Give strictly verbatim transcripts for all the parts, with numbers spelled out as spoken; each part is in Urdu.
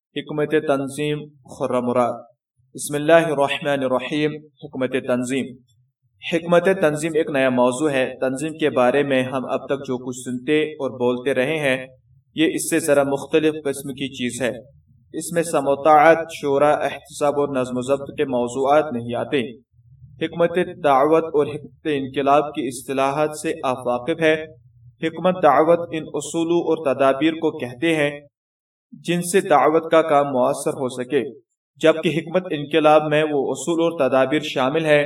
حکمت تنظیم خرم مراد۔ بسم اللہ الرحمن الرحیم۔ حکمت تنظیم حکمت تنظیم ایک نیا موضوع ہے۔ تنظیم کے بارے میں ہم اب تک جو کچھ سنتے اور بولتے رہے ہیں یہ اس سے ذرا مختلف قسم کی چیز ہے۔ اس میں سماعت، شورا، احتساب اور نظم و ضبط کے موضوعات نہیں آتے۔ حکمت دعوت اور حکمت انقلاب کی اصطلاحات سے آپ واقف ہے۔ حکمت دعوت ان اصولوں اور تدابیر کو کہتے ہیں جن سے دعوت کا کام مؤثر ہو سکے، جبکہ حکمت انقلاب میں وہ اصول اور تدابیر شامل ہے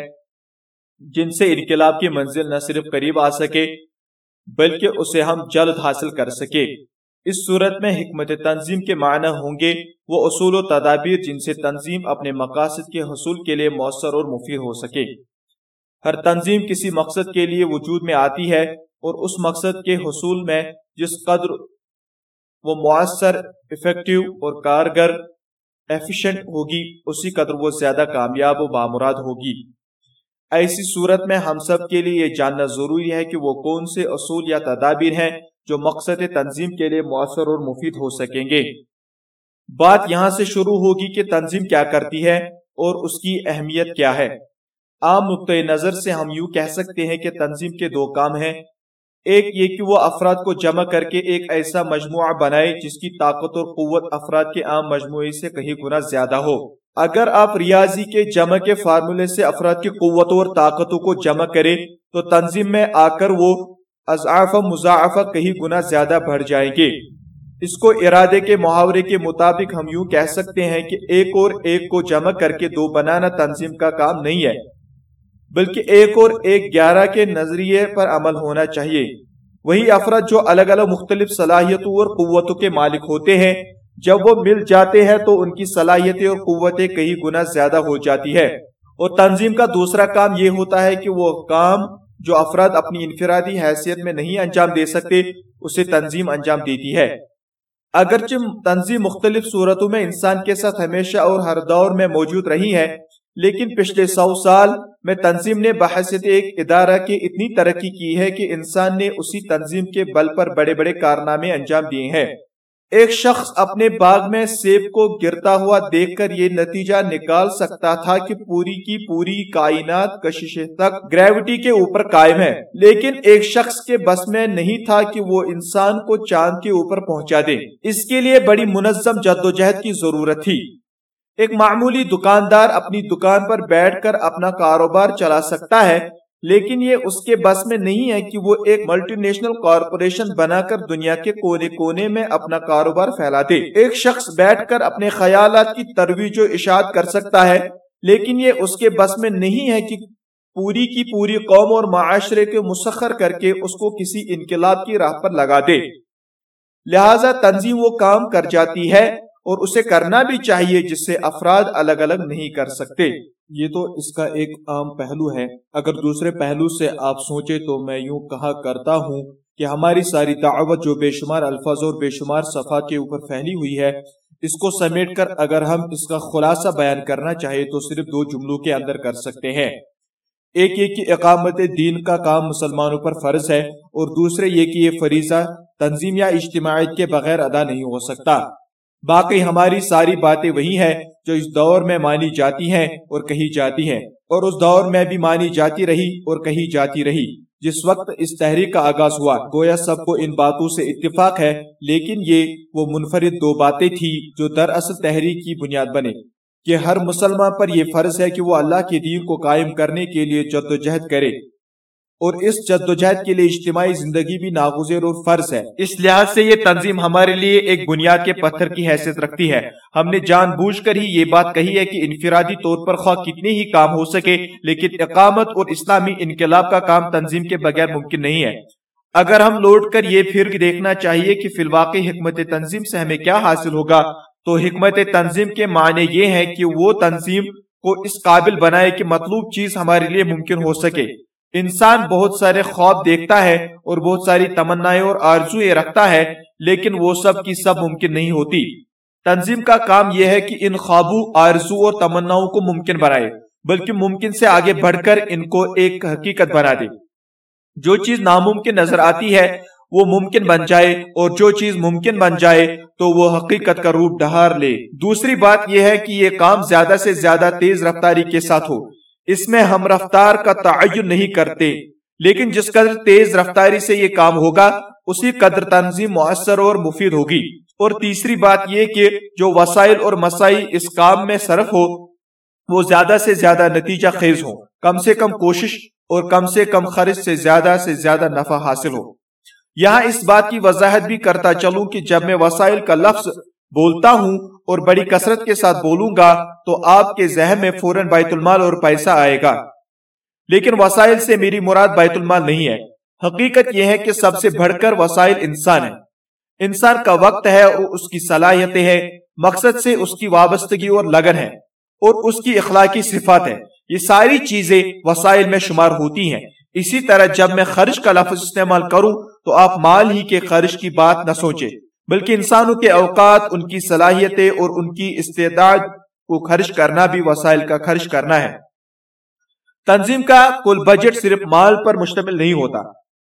جن سے انقلاب کی منزل نہ صرف قریب آ سکے بلکہ اسے ہم جلد حاصل کر سکے۔ اس صورت میں حکمت تنظیم کے معنی ہوں گے وہ اصول و تدابیر جن سے تنظیم اپنے مقاصد کے حصول کے لیے مؤثر اور مفید ہو سکے۔ ہر تنظیم کسی مقصد کے لیے وجود میں آتی ہے اور اس مقصد کے حصول میں جس قدر وہ مؤثر، افیکٹو اور کارگر ایفیشنٹ ہوگی اسی قدر وہ زیادہ کامیاب و بامراد ہوگی۔ ایسی صورت میں ہم سب کے لیے یہ جاننا ضروری ہے کہ وہ کون سے اصول یا تدابیر ہیں جو مقصد تنظیم کے لیے مؤثر اور مفید ہو سکیں گے۔ بات یہاں سے شروع ہوگی کہ تنظیم کیا کرتی ہے اور اس کی اہمیت کیا ہے۔ عام نقطۂ نظر سے ہم یوں کہہ سکتے ہیں کہ تنظیم کے دو کام ہیں۔ ایک یہ کہ وہ افراد کو جمع کر کے ایک ایسا مجموعہ بنائے جس کی طاقت اور قوت افراد کے عام مجموعے سے کہیں گنا زیادہ ہو۔ اگر آپ ریاضی کے جمع کے فارمولے سے افراد کی قوتوں اور طاقتوں کو جمع کریں تو تنظیم میں آ کر وہ اضعاف مضاعفہ کہیں گنا زیادہ بڑھ جائیں گے۔ اس کو ارادے کے محاورے کے مطابق ہم یوں کہہ سکتے ہیں کہ ایک اور ایک کو جمع کر کے دو بنانا تنظیم کا کام نہیں ہے، بلکہ ایک اور ایک گیارہ کے نظریے پر عمل ہونا چاہیے۔ وہی افراد جو الگ الگ مختلف صلاحیتوں اور قوتوں کے مالک ہوتے ہیں، جب وہ مل جاتے ہیں تو ان کی صلاحیتیں اور قوتیں کئی گنا زیادہ ہو جاتی ہے۔ اور تنظیم کا دوسرا کام یہ ہوتا ہے کہ وہ کام جو افراد اپنی انفرادی حیثیت میں نہیں انجام دے سکتے اسے تنظیم انجام دیتی ہے۔ اگرچہ تنظیم مختلف صورتوں میں انسان کے ساتھ ہمیشہ اور ہر دور میں موجود رہی ہے، لیکن پچھلے سو سال میں تنظیم نے بحیثیت ایک ادارہ کی اتنی ترقی کی ہے کہ انسان نے اسی تنظیم کے بل پر بڑے بڑے کارنامے انجام دیے ہیں۔ ایک شخص اپنے باغ میں سیب کو گرتا ہوا دیکھ کر یہ نتیجہ نکال سکتا تھا کہ پوری کی پوری کائنات کشش تک گریوٹی کے اوپر قائم ہے، لیکن ایک شخص کے بس میں نہیں تھا کہ وہ انسان کو چاند کے اوپر پہنچا دے۔ اس کے لیے بڑی منظم جدوجہد کی ضرورت تھی۔ ایک معمولی دکاندار اپنی دکان پر بیٹھ کر اپنا کاروبار چلا سکتا ہے، لیکن یہ اس کے بس میں نہیں ہے کہ وہ ایک ملٹی نیشنل کارپوریشن بنا کر دنیا کے کونے کونے میں اپنا کاروبار پھیلا دے۔ ایک شخص بیٹھ کر اپنے خیالات کی ترویج و اشاعت کر سکتا ہے، لیکن یہ اس کے بس میں نہیں ہے کہ پوری کی پوری قوم اور معاشرے کو مسخر کر کے اس کو کسی انقلاب کی راہ پر لگا دے۔ لہذا تنظیم وہ کام کر جاتی ہے اور اسے کرنا بھی چاہیے جس سے افراد الگ الگ نہیں کر سکتے۔ یہ تو اس کا ایک عام پہلو ہے۔ اگر دوسرے پہلو سے آپ سوچیں تو میں یوں کہا کرتا ہوں کہ ہماری ساری دعوت جو بے شمار الفاظ اور بے شمار صفحات کے اوپر پھیلی ہوئی ہے، اس کو سمیٹ کر اگر ہم اس کا خلاصہ بیان کرنا چاہے تو صرف دو جملوں کے اندر کر سکتے ہیں۔ ایک یہ کہ اقامت دین کا کام مسلمانوں پر فرض ہے، اور دوسرے یہ کہ یہ فریضہ تنظیم یا اجتماعیت کے بغیر ادا نہیں ہو سکتا۔ باقی ہماری ساری باتیں وہی ہیں جو اس دور میں مانی جاتی ہیں اور کہی جاتی ہیں، اور اس دور میں بھی مانی جاتی رہی اور کہی جاتی رہی جس وقت اس تحریک کا آغاز ہوا۔ گویا سب کو ان باتوں سے اتفاق ہے، لیکن یہ وہ منفرد دو باتیں تھیں جو دراصل تحریک کی بنیاد بنے کہ ہر مسلمان پر یہ فرض ہے کہ وہ اللہ کے دین کو قائم کرنے کے لیے جدوجہد کرے، اور اس جدوجہد کے لیے اجتماعی زندگی بھی ناگزیر اور فرض ہے۔ اس لحاظ سے یہ تنظیم ہمارے لیے ایک بنیاد کے پتھر کی حیثیت رکھتی ہے۔ ہم نے جان بوجھ کر ہی یہ بات کہی ہے کہ انفرادی طور پر خواہ کتنے ہی کام ہو سکے، لیکن اقامت اور اسلامی انقلاب کا کام تنظیم کے بغیر ممکن نہیں ہے۔ اگر ہم لوٹ کر یہ پھر دیکھنا چاہیے کہ فی الواقع حکمت تنظیم سے ہمیں کیا حاصل ہوگا، تو حکمت تنظیم کے معنی یہ ہے کہ وہ تنظیم کو اس قابل بنائے کہ مطلوب چیز ہمارے لیے ممکن ہو سکے۔ انسان بہت سارے خواب دیکھتا ہے اور بہت ساری تمنائیں اور آرزویں رکھتا ہے، لیکن وہ سب کی سب ممکن نہیں ہوتی۔ تنظیم کا کام یہ ہے کہ ان خوابوں، آرزو اور تمناؤں کو ممکن بنائے، بلکہ ممکن سے آگے بڑھ کر ان کو ایک حقیقت بنا دے۔ جو چیز ناممکن نظر آتی ہے وہ ممکن بن جائے، اور جو چیز ممکن بن جائے تو وہ حقیقت کا روپ ڈھار لے۔ دوسری بات یہ ہے کہ یہ کام زیادہ سے زیادہ تیز رفتاری کے ساتھ ہو۔ اس میں ہم رفتار کا تعین نہیں کرتے، لیکن جس قدر تیز رفتاری سے یہ کام ہوگا اسی قدر تنظیم مؤثر اور مفید ہوگی۔ اور تیسری بات یہ کہ جو وسائل اور مساعی اس کام میں صرف ہو وہ زیادہ سے زیادہ نتیجہ خیز ہو، کم سے کم کوشش اور کم سے کم خرچ سے زیادہ سے زیادہ نفع حاصل ہو۔ یہاں اس بات کی وضاحت بھی کرتا چلوں کہ جب میں وسائل کا لفظ بولتا ہوں اور بڑی کثرت کے ساتھ بولوں گا تو آپ کے ذہن میں فوراً بیت المال اور پیسہ آئے گا، لیکن وسائل سے میری مراد بیت المال نہیں ہے۔ حقیقت یہ ہے کہ سب سے بڑھ کر وسائل انسان ہے۔ انسان کا وقت ہے اور اس کی صلاحیتیں ہیں، مقصد سے اس کی وابستگی اور لگن ہے، اور اس کی اخلاقی صفات ہے۔ یہ ساری چیزیں وسائل میں شمار ہوتی ہیں۔ اسی طرح جب میں خرچ کا لفظ استعمال کروں تو آپ مال ہی کے خرچ کی بات نہ سوچیں، بلکہ انسانوں کے اوقات، ان کی صلاحیتیں اور ان کی استعداد کو خرچ کرنا بھی وسائل کا خرچ کرنا ہے۔ تنظیم کا کل بجٹ صرف مال پر مشتمل نہیں ہوتا،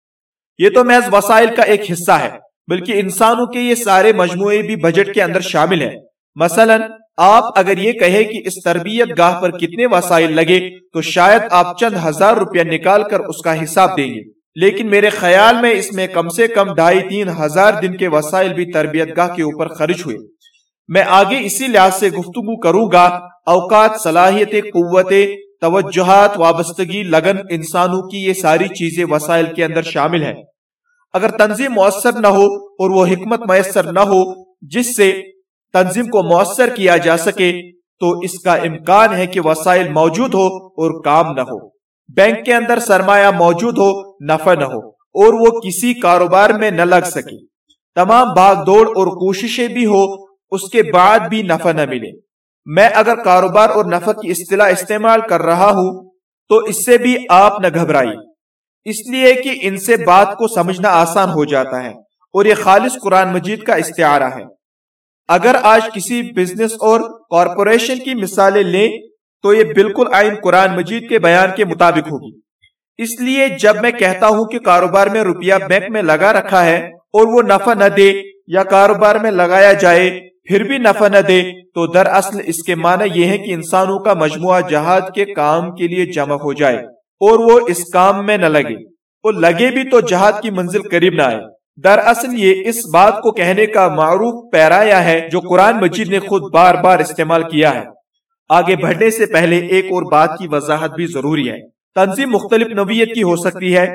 یہ تو محض وسائل کا ایک حصہ ہے، بلکہ انسانوں کے یہ سارے مجموعے بھی بجٹ کے اندر شامل ہیں۔ مثلا آپ اگر یہ کہیں کہ اس تربیت گاہ پر کتنے وسائل لگے تو شاید آپ چند ہزار روپیہ نکال کر اس کا حساب دیں گے، لیکن میرے خیال میں اس میں کم سے کم ڈھائی تین ہزار دن کے وسائل بھی تربیت گاہ کے اوپر خرچ ہوئے۔ میں آگے اسی لحاظ سے گفتگو کروں گا۔ اوقات، صلاحیتیں، قوتیں، توجہات، وابستگی، لگن، انسانوں کی یہ ساری چیزیں وسائل کے اندر شامل ہیں۔ اگر تنظیم مؤثر نہ ہو اور وہ حکمت میسر نہ ہو جس سے تنظیم کو مؤثر کیا جا سکے تو اس کا امکان ہے کہ وسائل موجود ہو اور کام نہ ہو۔ بینک کے اندر سرمایہ موجود ہو، نفع نہ ہو، اور وہ کسی کاروبار میں نہ لگ سکے، تمام بھاگ دوڑ اور کوششیں بھی ہو، اس کے بعد بھی نفع نہ ملے۔ میں اگر کاروبار اور نفع کی اصطلاح استعمال کر رہا ہوں تو اس سے بھی آپ نہ گھبرائیں، اس لیے کہ ان سے بات کو سمجھنا آسان ہو جاتا ہے، اور یہ خالص قرآن مجید کا استعارہ ہے۔ اگر آج کسی بزنس اور کارپوریشن کی مثالیں لیں تو یہ بالکل عین قرآن مجید کے بیان کے مطابق ہوگی۔ اس لیے جب میں کہتا ہوں کہ کاروبار میں روپیہ بینک میں لگا رکھا ہے اور وہ نفع نہ دے، یا کاروبار میں لگایا جائے پھر بھی نفع نہ دے، تو دراصل اس کے معنی یہ ہے کہ انسانوں کا مجموعہ جہاد کے کام کے لیے جمع ہو جائے اور وہ اس کام میں نہ لگے، وہ لگے بھی تو جہاد کی منزل قریب نہ آئے۔ دراصل یہ اس بات کو کہنے کا معروف پیرایا ہے جو قرآن مجید نے خود بار بار استعمال کیا ہے۔ آگے بڑھنے سے پہلے ایک اور بات کی وضاحت بھی ضروری ہے۔ تنظیم مختلف نوعیت کی ہو سکتی ہے۔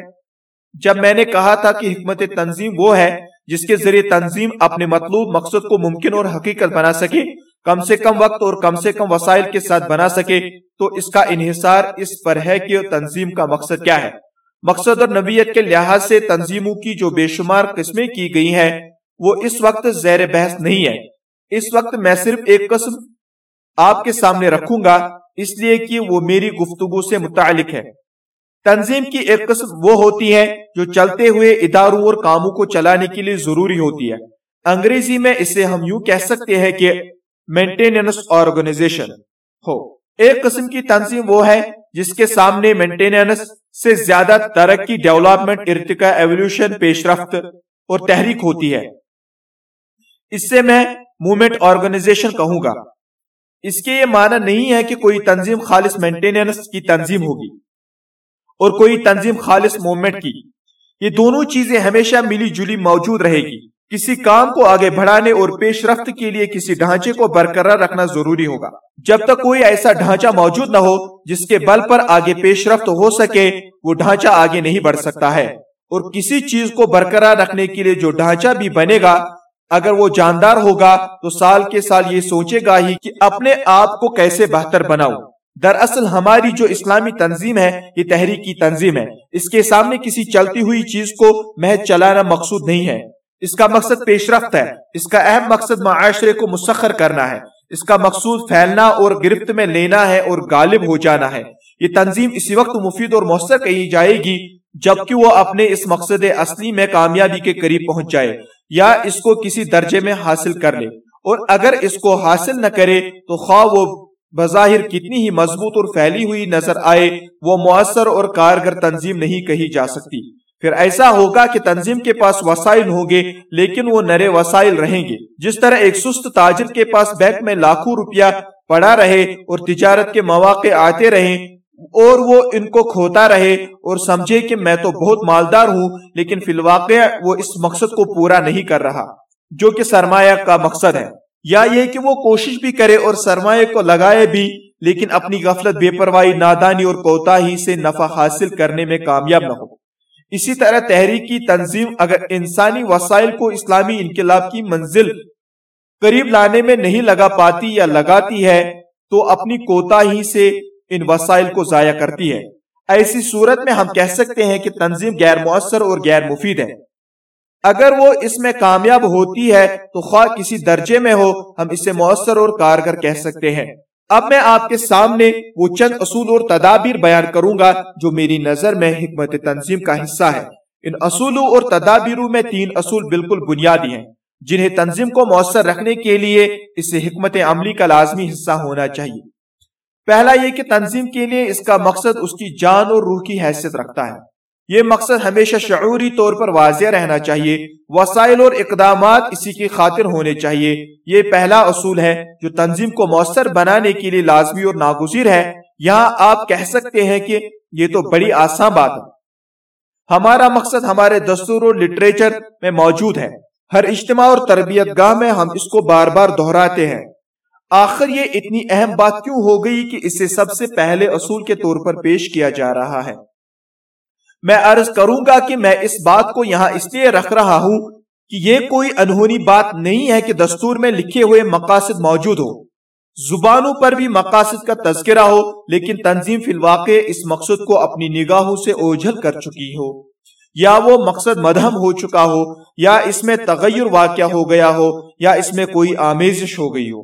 جب میں نے کہا تھا کہ حکمت تنظیم وہ ہے جس کے ذریعے تنظیم اپنے مطلوب مقصد کو ممکن اور حقیقت بنا سکے، کم سے کم وقت اور کم سے کم وسائل کے ساتھ بنا سکے، تو اس کا انحصار اس پر ہے کہ تنظیم کا مقصد کیا ہے۔ مقصد اور نوعیت کے لحاظ سے تنظیموں کی جو بے شمار قسمیں کی گئی ہیں وہ اس وقت زیر بحث نہیں ہے۔ اس وقت میں صرف ایک قسم آپ کے سامنے رکھوں گا، اس لیے کہ وہ میری گفتگو سے متعلق ہے۔ تنظیم کی ایک قسم وہ ہوتی ہے جو چلتے ہوئے اداروں اور کاموں کو چلانے کے لیے ضروری ہوتی ہے۔ انگریزی میں اسے ہم یوں کہہ سکتے ہیں کہ مینٹیننس آرگنائزیشن ہو۔ ایک قسم کی تنظیم وہ ہے جس کے سامنے مینٹیننس سے زیادہ ترقی، ڈیولپمنٹ، ارتقاء، ایولیوشن، پیش رفت اور تحریک ہوتی ہے۔ اس سے میں موومنٹ آرگنائزیشن کہوں گا۔ اس کے یہ معنی نہیں ہے کہ کوئی تنظیم خالص مینٹیننس کی تنظیم ہوگی اور کوئی تنظیم خالص موومنٹ کی۔ یہ دونوں چیزیں ہمیشہ ملی جلی موجود رہے گی۔ کسی کام کو آگے بڑھانے اور پیش رفت کے لیے کسی ڈھانچے کو برقرار رکھنا ضروری ہوگا۔ جب تک کوئی ایسا ڈھانچہ موجود نہ ہو جس کے بل پر آگے پیش رفت ہو سکے، وہ ڈھانچہ آگے نہیں بڑھ سکتا ہے۔ اور کسی چیز کو برقرار رکھنے کے لیے جو ڈھانچہ بھی بنے گا، اگر وہ جاندار ہوگا تو سال کے سال یہ سوچے گا ہی کہ اپنے آپ کو کیسے بہتر بناؤں۔ دراصل ہماری جو اسلامی تنظیم ہے یہ تحریکی تنظیم ہے۔ اس کے سامنے کسی چلتی ہوئی چیز کو محض چلانا مقصود نہیں ہے۔ اس کا مقصد پیش رفت ہے۔ اس کا اہم مقصد معاشرے کو مسخر کرنا ہے۔ اس کا مقصود پھیلنا اور گرفت میں لینا ہے اور غالب ہو جانا ہے۔ یہ تنظیم اسی وقت مفید اور مؤثر کہی جائے گی جبکہ وہ اپنے اس مقصد اصلی میں کامیابی کے قریب پہنچ جائے یا اس کو کسی درجے میں حاصل کر لے، اور اگر اس کو حاصل نہ کرے تو خواہ وہ بظاہر کتنی ہی مضبوط اور پھیلی ہوئی نظر آئے، وہ مؤثر اور کارگر تنظیم نہیں کہی جا سکتی۔ پھر ایسا ہوگا کہ تنظیم کے پاس وسائل ہوں گے لیکن وہ نرے وسائل رہیں گے. جس طرح ایک سست تاجر کے پاس بینک میں لاکھوں روپیہ پڑا رہے اور تجارت کے مواقع آتے رہیں اور وہ ان کو کھوتا رہے اور سمجھے کہ میں تو بہت مالدار ہوں، لیکن فی الواقع وہ اس مقصد کو پورا نہیں کر رہا جو کہ سرمایہ کا مقصد ہے. یا یہ کہ وہ کوشش بھی کرے اور سرمایہ کو لگائے بھی لیکن اپنی غفلت، بے پرواہی، نادانی اور کوتاہی سے نفع حاصل کرنے میں کامیاب نہ ہو. اسی طرح تحریکی تنظیم اگر انسانی وسائل کو اسلامی انقلاب کی منزل قریب لانے میں نہیں لگا پاتی یا لگاتی ہے تو اپنی کوتاہی سے ان وسائل کو ضائع کرتی ہے. ایسی صورت میں ہم کہہ سکتے ہیں کہ تنظیم غیر مؤثر اور غیر مفید ہے. اگر وہ اس میں کامیاب ہوتی ہے تو خواہ کسی درجے میں ہو، ہم اسے مؤثر اور کارگر کہہ سکتے ہیں. اب میں آپ کے سامنے وہ چند اصول اور تدابیر بیان کروں گا جو میری نظر میں حکمت تنظیم کا حصہ ہے. ان اصولوں اور تدابیروں میں تین اصول بالکل بنیادی ہیں جنہیں تنظیم کو مؤثر رکھنے کے لیے اسے حکمت عملی کا لازمی حصہ ہونا چاہیے. پہلا یہ کہ تنظیم کے لیے اس کا مقصد اس کی جان اور روح کی حیثیت رکھتا ہے. یہ مقصد ہمیشہ شعوری طور پر واضح رہنا چاہیے. وسائل اور اقدامات اسی کی خاطر ہونے چاہیے. یہ پہلا اصول ہے جو تنظیم کو مؤثر بنانے کے لیے لازمی اور ناگزیر ہے. یہاں آپ کہہ سکتے ہیں کہ یہ تو بڑی آسان بات ہے. ہمارا مقصد ہمارے دستور اور لٹریچر میں موجود ہے. ہر اجتماع اور تربیت گاہ میں ہم اس کو بار بار دہراتے ہیں. آخر یہ اتنی اہم بات کیوں ہو گئی کہ اسے سب سے پہلے اصول کے طور پر پیش کیا جا رہا ہے؟ میں عرض کروں گا کہ میں اس بات کو یہاں اس لیے رکھ رہا ہوں کہ یہ کوئی انہونی بات نہیں ہے کہ دستور میں لکھے ہوئے مقاصد موجود ہو، زبانوں پر بھی مقاصد کا تذکرہ ہو، لیکن تنظیم فی الواقع اس مقصد کو اپنی نگاہوں سے اوجھل کر چکی ہو، یا وہ مقصد مدھم ہو چکا ہو، یا اس میں تغیر واقع ہو گیا ہو، یا اس میں کوئی آمیزش ہو گئی ہو.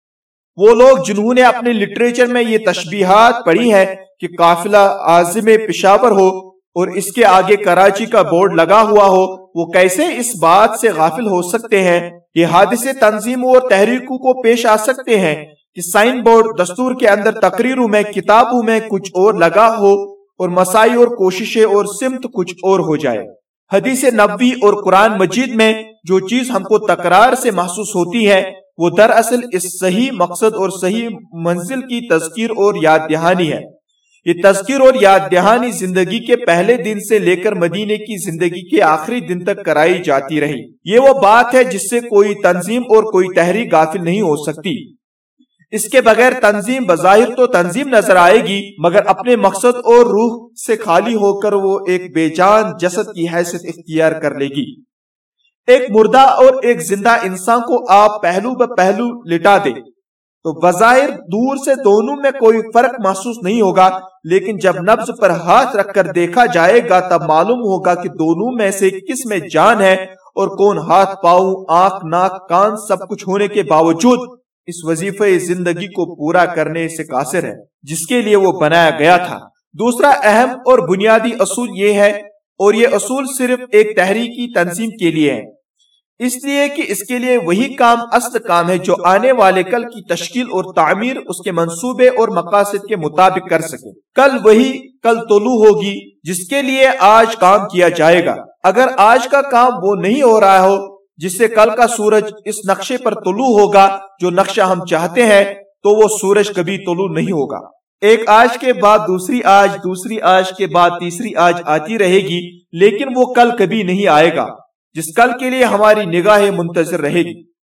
وہ لوگ جنہوں نے اپنے لٹریچر میں یہ تشبیہات پڑھی ہے کہ قافلہ عازم پشاور ہو اور اس کے آگے کراچی کا بورڈ لگا ہوا ہو، وہ کیسے اس بات سے غافل ہو سکتے ہیں؟ یہ حادثے تنظیموں اور تحریکوں کو پیش آ سکتے ہیں کہ سائن بورڈ دستور کے اندر تقریروں میں، کتابوں میں کچھ اور لگا ہو اور مساعی اور کوششیں اور سمت کچھ اور ہو جائے. حدیث نبوی اور قرآن مجید میں جو چیز ہم کو تکرار سے محسوس ہوتی ہے وہ دراصل اس صحیح مقصد اور صحیح منزل کی تذکیر اور یاد دہانی ہے. یہ تذکیر اور یاد دہانی زندگی کے پہلے دن سے لے کر مدینے کی زندگی کے آخری دن تک کرائی جاتی رہی. یہ وہ بات ہے جس سے کوئی تنظیم اور کوئی تحریک غافل نہیں ہو سکتی. اس کے بغیر تنظیم بظاہر تو تنظیم نظر آئے گی مگر اپنے مقصد اور روح سے خالی ہو کر وہ ایک بے جان جسد کی حیثیت اختیار کر لے گی. ایک مردہ اور ایک زندہ انسان کو آپ پہلو بہ پہلو لٹا دے تو بظاہر دور سے دونوں میں کوئی فرق محسوس نہیں ہوگا، لیکن جب نبض پر ہاتھ رکھ کر دیکھا جائے گا تب معلوم ہوگا کہ دونوں میں سے کس میں جان ہے اور کون ہاتھ، پاؤں، آنکھ، ناک، کان سب کچھ ہونے کے باوجود اس وظیفہ زندگی کو پورا کرنے سے قاصر ہے جس کے لیے وہ بنایا گیا تھا. دوسرا اہم اور بنیادی اصول یہ ہے، اور یہ اصول صرف ایک تحریکی تنظیم کے لیے ہے، اس لیے کہ اس کے لیے وہی کام اصل کام ہے جو آنے والے کل کی تشکیل اور تعمیر اس کے منصوبے اور مقاصد کے مطابق کر سکے. کل وہی کل طلوع ہوگی جس کے لیے آج کام کیا جائے گا. اگر آج کا کام وہ نہیں ہو رہا ہو جس سے کل کا سورج اس نقشے پر طلوع ہوگا جو نقشہ ہم چاہتے ہیں، تو وہ سورج کبھی طلوع نہیں ہوگا. ایک آج کے بعد دوسری آج، دوسری آج کے بعد تیسری آج آتی رہے گی، لیکن وہ کل کبھی نہیں آئے گا جس کل کے لیے ہماری نگاہیں منتظر رہے گی.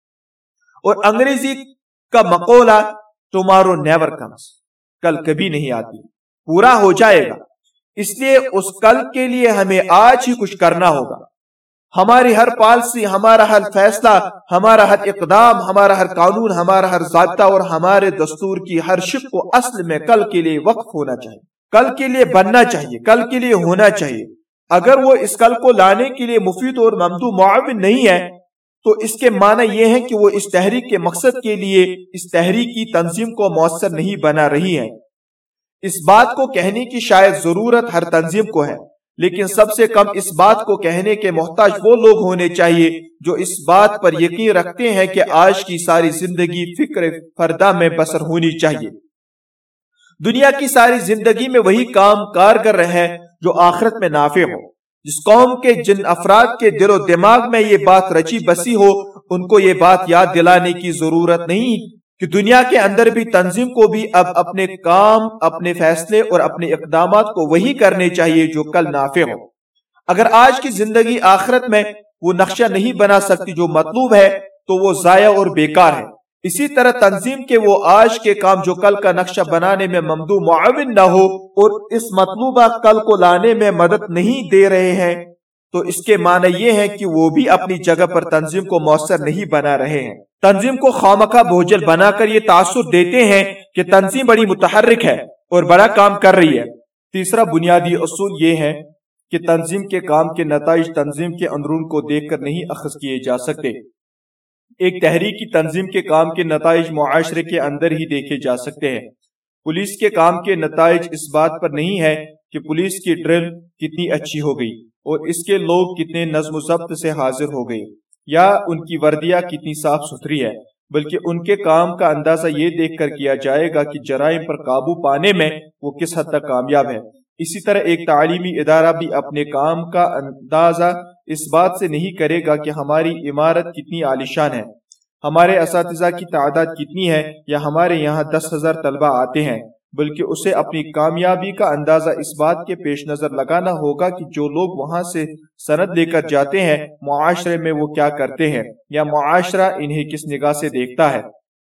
اور انگریزی کا مقولہ ٹمارو نیور کمز، کل کبھی نہیں آتی، پورا ہو جائے گا. اس لیے اس کل کے لیے ہمیں آج ہی کچھ کرنا ہوگا. ہماری ہر پالیسی، ہمارا ہر فیصلہ، ہمارا ہر اقدام، ہمارا ہر قانون، ہمارا ہر ضابطہ اور ہمارے دستور کی ہر شق کو اصل میں کل کے لیے وقف ہونا چاہیے، کل کے لیے بننا چاہیے، کل کے لیے ہونا چاہیے. اگر وہ اس کل کو لانے کے لیے مفید اور ممدو معاون نہیں ہے تو اس کے معنی یہ ہے کہ وہ اس تحریک کے مقصد کے لیے اس تحریکی تنظیم کو مؤثر نہیں بنا رہی ہے. اس بات کو کہنے کی شاید ضرورت ہر تنظیم کو ہے، لیکن سب سے کم اس بات کو کہنے کے محتاج وہ لوگ ہونے چاہیے جو اس بات پر یقین رکھتے ہیں کہ آج کی ساری زندگی فکر فردہ میں بسر ہونی چاہیے. دنیا کی ساری زندگی میں وہی کام کارگر رہے جو آخرت میں نافع ہو. جس قوم کے جن افراد کے دل و دماغ میں یہ بات رچی بسی ہو ان کو یہ بات یاد دلانے کی ضرورت نہیں کہ دنیا کے اندر بھی تنظیم کو بھی اب اپنے کام، اپنے فیصلے اور اپنے اقدامات کو وہی کرنے چاہیے جو کل نافع ہو۔ اگر آج کی زندگی آخرت میں وہ نقشہ نہیں بنا سکتی جو مطلوب ہے تو وہ ضائع اور بیکار ہے۔ اسی طرح تنظیم کے وہ آج کے کام جو کل کا نقشہ بنانے میں ممدو معاون نہ ہو اور اس مطلوبہ کل کو لانے میں مدد نہیں دے رہے ہیں تو اس کے معنی یہ ہے کہ وہ بھی اپنی جگہ پر تنظیم کو مؤثر نہیں بنا رہے ہیں۔ تنظیم کو خوامخواہ بوجھل بنا کر یہ تاثر دیتے ہیں کہ تنظیم بڑی متحرک ہے اور بڑا کام کر رہی ہے۔ تیسرا بنیادی اصول یہ ہے کہ تنظیم کے کام کے نتائج تنظیم کے اندرون کو دیکھ کر نہیں اخذ کیے جا سکتے۔ ایک تحریکی تنظیم کے کام کے نتائج معاشرے کے اندر ہی دیکھے جا سکتے ہیں۔ پولیس کے کام کے نتائج اس بات پر نہیں ہے کہ پولیس کی ڈرل کتنی اچھی ہو گئی اور اس کے لوگ کتنے نظم و ضبط سے حاضر ہو گئے یا ان کی وردیاں کتنی صاف ستھری ہے، بلکہ ان کے کام کا اندازہ یہ دیکھ کر کیا جائے گا کہ جرائم پر قابو پانے میں وہ کس حد تک کامیاب ہے۔ اسی طرح ایک تعلیمی ادارہ بھی اپنے کام کا اندازہ اس بات سے نہیں کرے گا کہ ہماری عمارت کتنی عالیشان ہے، ہمارے اساتذہ کی تعداد کتنی ہے یا ہمارے یہاں دس ہزار طلبہ آتے ہیں، بلکہ اسے اپنی کامیابی کا اندازہ اس بات کے پیش نظر لگانا ہوگا کہ جو لوگ وہاں سے سند لے کر جاتے ہیں معاشرے میں وہ کیا کرتے ہیں یا معاشرہ انہیں کس نگاہ سے دیکھتا ہے۔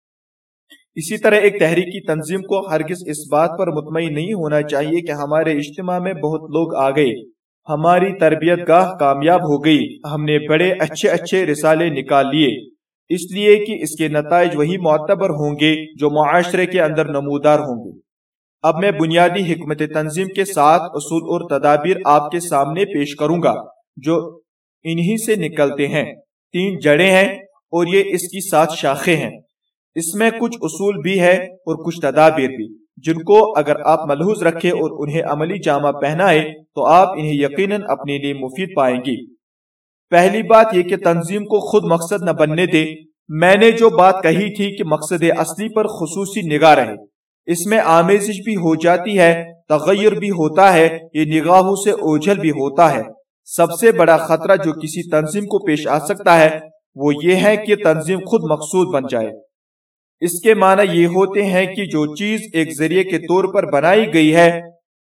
اسی طرح ایک تحریکی تنظیم کو ہرگز اس بات پر مطمئن نہیں ہونا چاہیے کہ ہمارے اجتماع میں بہت لوگ آ گئے، ہماری تربیت گاہ کامیاب ہو گئی، ہم نے بڑے اچھے اچھے رسالے نکال لیے، اس لیے کہ اس کے نتائج وہی معتبر ہوں گے جو معاشرے کے اندر نمودار ہوں گے۔ اب میں بنیادی حکمت تنظیم کے ساتھ اصول اور تدابیر آپ کے سامنے پیش کروں گا جو انہی سے نکلتے ہیں۔ تین جڑیں ہیں اور یہ اس کی سات شاخیں ہیں۔ اس میں کچھ اصول بھی ہے اور کچھ تدابیر بھی، جن کو اگر آپ ملحوظ رکھیں اور انہیں عملی جامہ پہنائیں تو آپ انہیں یقیناً اپنے لیے مفید پائیں گی۔ پہلی بات یہ کہ تنظیم کو خود مقصد نہ بننے دے۔ میں نے جو بات کہی تھی کہ مقصد اصلی پر خصوصی نگاہ رہے، اس میں آمیزش بھی ہو جاتی ہے، تغیر بھی ہوتا ہے، یہ نگاہوں سے اوجھل بھی ہوتا ہے۔ سب سے بڑا خطرہ جو کسی تنظیم کو پیش آ سکتا ہے وہ یہ ہے کہ تنظیم خود مقصود بن جائے۔ اس کے معنی یہ ہوتے ہیں کہ جو چیز ایک ذریعے کے طور پر بنائی گئی ہے،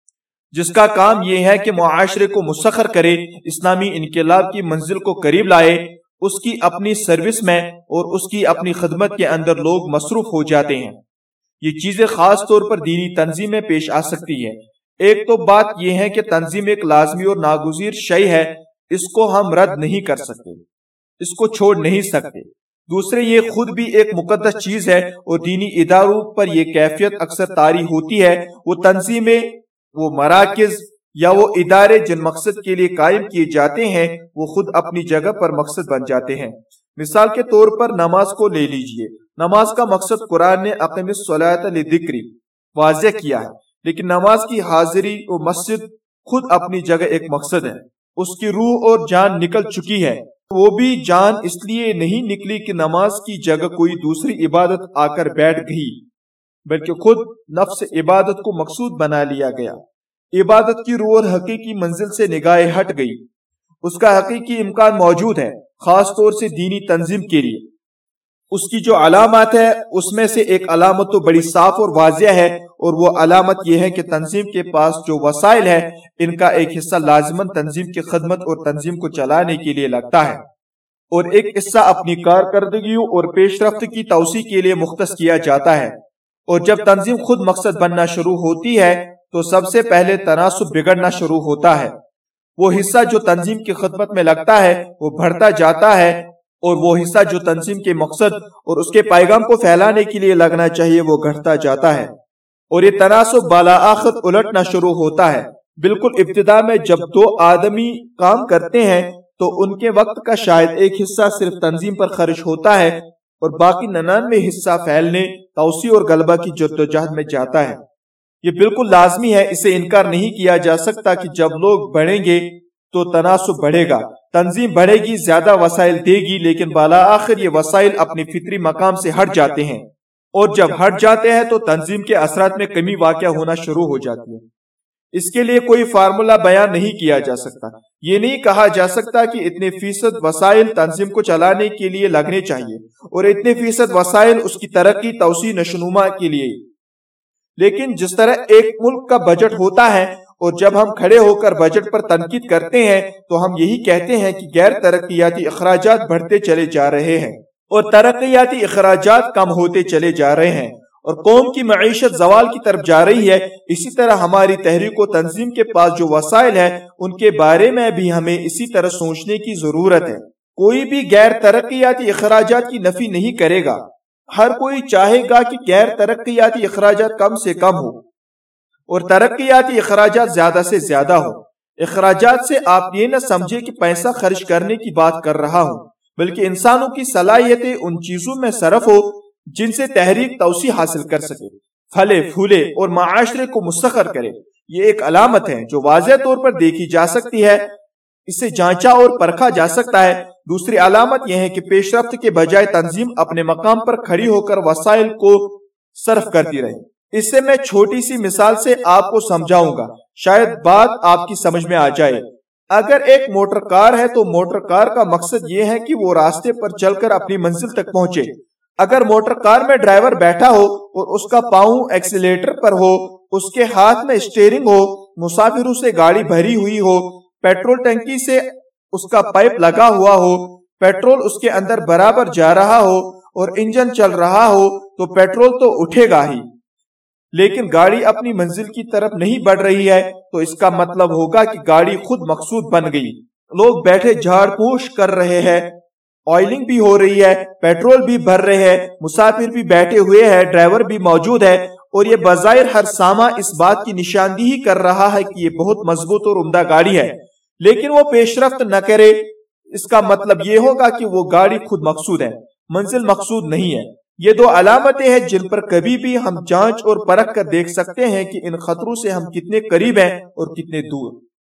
جس کا کام یہ ہے کہ معاشرے کو مسخر کرے، اسلامی انقلاب کی منزل کو قریب لائے، اس کی اپنی سروس میں اور اس کی اپنی خدمت کے اندر لوگ مصروف ہو جاتے ہیں۔ یہ چیزیں خاص طور پر دینی تنظیم میں پیش آ سکتی ہے۔ ایک تو بات یہ ہے کہ تنظیم ایک لازمی اور ناگزیر شے ہے، اس کو ہم رد نہیں کر سکتے، اس کو چھوڑ نہیں سکتے۔ دوسرے یہ خود بھی ایک مقدس چیز ہے اور دینی اداروں پر یہ کیفیت اکثر طاری ہوتی ہے۔ وہ تنظیمیں، وہ مراکز یا وہ ادارے جن مقصد کے لیے قائم کیے جاتے ہیں وہ خود اپنی جگہ پر مقصد بن جاتے ہیں۔ مثال کے طور پر نماز کو لے لیجئے۔ نماز کا مقصد قرآن نے اقیم الصلاۃ لذکری واضح کیا ہے، لیکن نماز کی حاضری و مسجد خود اپنی جگہ ایک مقصد ہے۔ اس کی روح اور جان نکل چکی ہے، وہ بھی جان اس لیے نہیں نکلی کہ نماز کی جگہ کوئی دوسری عبادت آ کر بیٹھ گئی، بلکہ خود نفس عبادت کو مقصود بنا لیا گیا۔ عبادت کی روح اور حقیقی منزل سے نگاہ ہٹ گئی۔ اس کا حقیقی امکان موجود ہے، خاص طور سے دینی تنظیم کے لیے۔ اس کی جو علامات ہے اس میں سے ایک علامت تو بڑی صاف اور واضح ہے، اور وہ علامت یہ ہے کہ تنظیم کے پاس جو وسائل ہے ان کا ایک حصہ لازماً تنظیم کی خدمت اور تنظیم کو چلانے کے لیے لگتا ہے، اور ایک حصہ اپنی کارکردگیوں اور پیش رفت کی توسیع کے لیے مختص کیا جاتا ہے۔ اور جب تنظیم خود مقصد بننا شروع ہوتی ہے تو سب سے پہلے تناسب بگڑنا شروع ہوتا ہے۔ وہ حصہ جو تنظیم کی خدمت میں لگتا ہے وہ بڑھتا جاتا ہے، اور وہ حصہ جو تنظیم کے مقصد اور اس کے پیغام کو پھیلانے کے لیے لگنا چاہیے وہ گھٹتا جاتا ہے، اور یہ تناسب بالا آخر الٹنا شروع ہوتا ہے۔ بالکل ابتدا میں جب دو آدمی کام کرتے ہیں تو ان کے وقت کا شاید ایک حصہ صرف تنظیم پر خرچ ہوتا ہے اور باقی ننانوے حصہ پھیلنے، توسیع اور غلبہ کی جدوجہد میں جاتا ہے۔ یہ بالکل لازمی ہے، اسے انکار نہیں کیا جا سکتا کہ جب لوگ بڑھیں گے تو تناسب بڑھے گا، تنظیم بڑھے گی، زیادہ وسائل دے گی، لیکن بالا آخر یہ وسائل اپنے فطری مقام سے ہٹ جاتے ہیں، اور جب ہٹ جاتے ہیں تو تنظیم کے اثرات میں کمی واقع ہونا شروع ہو جاتی ہے۔ اس کے لیے کوئی فارمولا بیان نہیں کیا جا سکتا. یہ نہیں کہا جا سکتا کہ اتنے فیصد وسائل تنظیم کو چلانے کے لیے لگنے چاہیے اور اتنے فیصد وسائل اس کی ترقی توسیع نشوونما کے لیے. لیکن جس طرح ایک ملک کا بجٹ ہوتا ہے اور جب ہم کھڑے ہو کر بجٹ پر تنقید کرتے ہیں تو ہم یہی کہتے ہیں کہ غیر ترقیاتی اخراجات بڑھتے چلے جا رہے ہیں اور ترقیاتی اخراجات کم ہوتے چلے جا رہے ہیں اور قوم کی معیشت زوال کی طرف جا رہی ہے. اسی طرح ہماری تحریک و تنظیم کے پاس جو وسائل ہیں ان کے بارے میں بھی ہمیں اسی طرح سوچنے کی ضرورت ہے. کوئی بھی غیر ترقیاتی اخراجات کی نفی نہیں کرے گا. ہر کوئی چاہے گا کہ غیر ترقیاتی اخراجات کم سے کم ہو اور ترقیاتی اخراجات زیادہ سے زیادہ ہو. اخراجات سے آپ یہ نہ سمجھے کہ پیسہ خرچ کرنے کی بات کر رہا ہوں، بلکہ انسانوں کی صلاحیتیں ان چیزوں میں صرف ہو جن سے تحریک توسیع حاصل کر سکے، پھلے پھولے اور معاشرے کو مستقر کرے. یہ ایک علامت ہے جو واضح طور پر دیکھی جا سکتی ہے، اسے جانچا اور پرکھا جا سکتا ہے. دوسری علامت یہ ہے کہ پیش رفت کے بجائے تنظیم اپنے مقام پر کھڑی ہو کر وسائل کو صرف کرتی رہے. اس سے میں چھوٹی سی مثال سے آپ کو سمجھاؤں گا، شاید بات آپ کی سمجھ میں آ جائے. اگر ایک موٹر کار ہے تو موٹر کار کا مقصد یہ ہے کہ وہ راستے پر چل کر اپنی منزل تک پہنچے. اگر موٹر کار میں ڈرائیور بیٹھا ہو اور اس کا پاؤں ایکسیلیٹر پر ہو، اس کے ہاتھ میں اسٹیئرنگ ہو، مسافروں سے گاڑی بھری ہوئی ہو، پیٹرول ٹنکی سے اس کا پائپ لگا ہوا ہو، پیٹرول اس کے اندر برابر جا رہا ہو اور انجن چل رہا ہو تو پیٹرول تو اٹھے گا ہی. لیکن گاڑی اپنی منزل کی طرف نہیں بڑھ رہی ہے تو اس کا مطلب ہوگا کہ گاڑی خود مقصود بن گئی. لوگ بیٹھے جھاڑ پوش کر رہے ہیں، آئلنگ بھی ہو رہی ہے، پیٹرول بھی بھر رہے ہیں، مسافر بھی بیٹھے ہوئے ہیں، ڈرائیور بھی موجود ہے، اور یہ بظاہر ہر سامع اس بات کی نشاندہی کر رہا ہے کہ یہ بہت مضبوط اور عمدہ گاڑی ہے. لیکن وہ پیش رفت نہ کرے، اس کا مطلب یہ ہوگا کہ وہ گاڑی خود مقصود ہے، منزل مقصود نہیں ہے. یہ دو علامتیں ہیں جن پر کبھی بھی ہم جانچ اور پرکھ کر دیکھ سکتے ہیں کہ ان خطروں سے ہم کتنے قریب ہیں اور کتنے دور.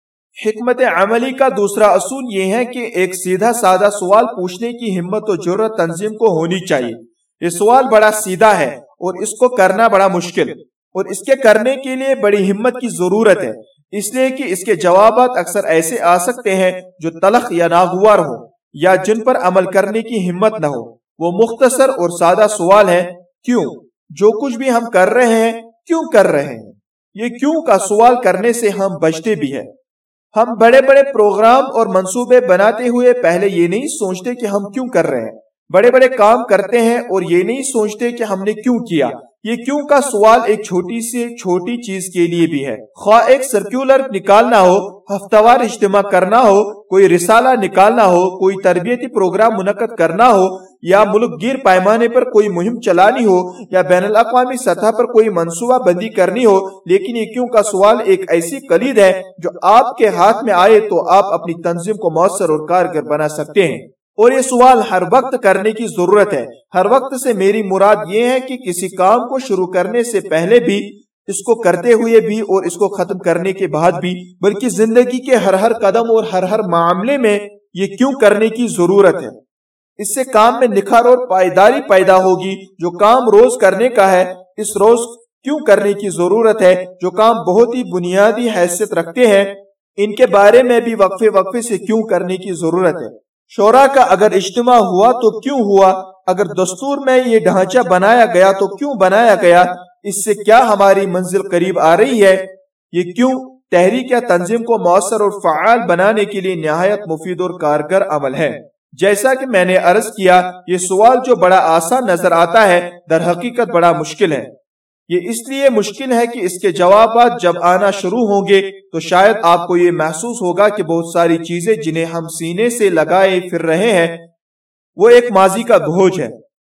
حکمت عملی کا دوسرا اصول یہ ہے کہ ایک سیدھا سادہ سوال پوچھنے کی ہمت و جرأت تنظیم کو ہونی چاہیے. یہ سوال بڑا سیدھا ہے اور اس کو کرنا بڑا مشکل، اور اس کے کرنے کے لیے بڑی ہمت کی ضرورت ہے، اس لیے کہ اس کے جوابات اکثر ایسے آ سکتے ہیں جو تلخ یا ناگوار ہو یا جن پر عمل کرنے کی ہمت نہ ہو. وہ مختصر اور سادہ سوال ہے، کیوں؟ جو کچھ بھی ہم کر رہے ہیں کیوں کر رہے ہیں؟ یہ کیوں کا سوال کرنے سے ہم بچتے بھی ہیں. ہم بڑے بڑے پروگرام اور منصوبے بناتے ہوئے پہلے یہ نہیں سوچتے کہ ہم کیوں کر رہے ہیں. بڑے بڑے کام کرتے ہیں اور یہ نہیں سوچتے کہ ہم نے کیوں کیا. یہ کیوں کا سوال ایک چھوٹی سی چھوٹی چیز کے لیے بھی ہے، خواہ ایک سرکولر نکالنا ہو، ہفتہ وار اجتماع کرنا ہو، کوئی رسالہ نکالنا ہو، کوئی تربیتی پروگرام منعقد کرنا ہو، یا ملک گیر پیمانے پر کوئی مہم چلانی ہو، یا بین الاقوامی سطح پر کوئی منصوبہ بندی کرنی ہو. لیکن یہ کیوں کا سوال ایک ایسی کلید ہے جو آپ کے ہاتھ میں آئے تو آپ اپنی تنظیم کو مؤثر اور کارگر بنا سکتے ہیں. اور یہ سوال ہر وقت کرنے کی ضرورت ہے. ہر وقت سے میری مراد یہ ہے کہ کسی کام کو شروع کرنے سے پہلے بھی، اس کو کرتے ہوئے بھی اور اس کو ختم کرنے کے بعد بھی، بلکہ زندگی کے ہر ہر قدم اور ہر ہر معاملے میں یہ کیوں کرنے کی ضرورت ہے. اس سے کام میں نکھار اور پائیداری پیدا ہوگی. جو کام روز کرنے کا ہے، اس روز کیوں کرنے کی ضرورت ہے. جو کام بہت ہی بنیادی حیثیت رکھتے ہیں، ان کے بارے میں بھی وقفے وقفے سے کیوں کرنے کی ضرورت ہے. شورا کا اگر اجتماع ہوا تو کیوں ہوا؟ اگر دستور میں یہ ڈھانچہ بنایا گیا تو کیوں بنایا گیا؟ اس سے کیا ہماری منزل قریب آ رہی ہے؟ یہ کیوں تحریک یا تنظیم کو مؤثر اور فعال بنانے کے لیے نہایت مفید اور کارگر عمل ہے. جیسا کہ میں نے عرض کیا، یہ سوال جو بڑا آسان نظر آتا ہے، در حقیقت بڑا مشکل ہے. یہ اس لیے مشکل ہے کہ اس کے جوابات جب آنا شروع ہوں گے تو شاید آپ کو یہ محسوس ہوگا کہ بہت ساری چیزیں جنہیں ہم سینے سے لگائے پھر رہے ہیں وہ ایک ماضی کا بوجھ ہے،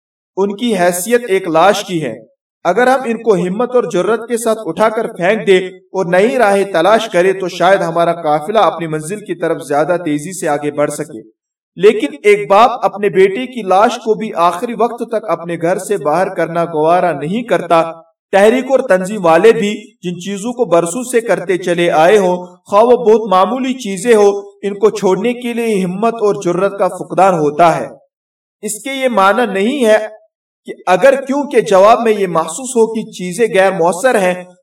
ان کی حیثیت ایک لاش کی ہے. اگر ہم ان کو ہمت اور جرأت کے ساتھ اٹھا کر پھینک دے اور نئی راہیں تلاش کرے تو شاید ہمارا قافلہ اپنی منزل کی طرف زیادہ تیزی سے آگے بڑھ سکے. لیکن ایک باپ اپنے بیٹے کی لاش کو بھی آخری وقت تک اپنے گھر سے باہر کرنا گوارا نہیں کرتا. تحریک اور تنظیم والے بھی جن چیزوں کو برسوں سے کرتے چلے آئے ہوں، خواہ وہ بہت معمولی چیزیں ہو، ان کو چھوڑنے کے لیے ہمت اور جرأت کا فقدان ہوتا ہے. اس کے یہ معنی نہیں ہے کہ اگر کیوں کے جواب میں یہ محسوس ہو کہ چیزیں غیر مؤثر ہیں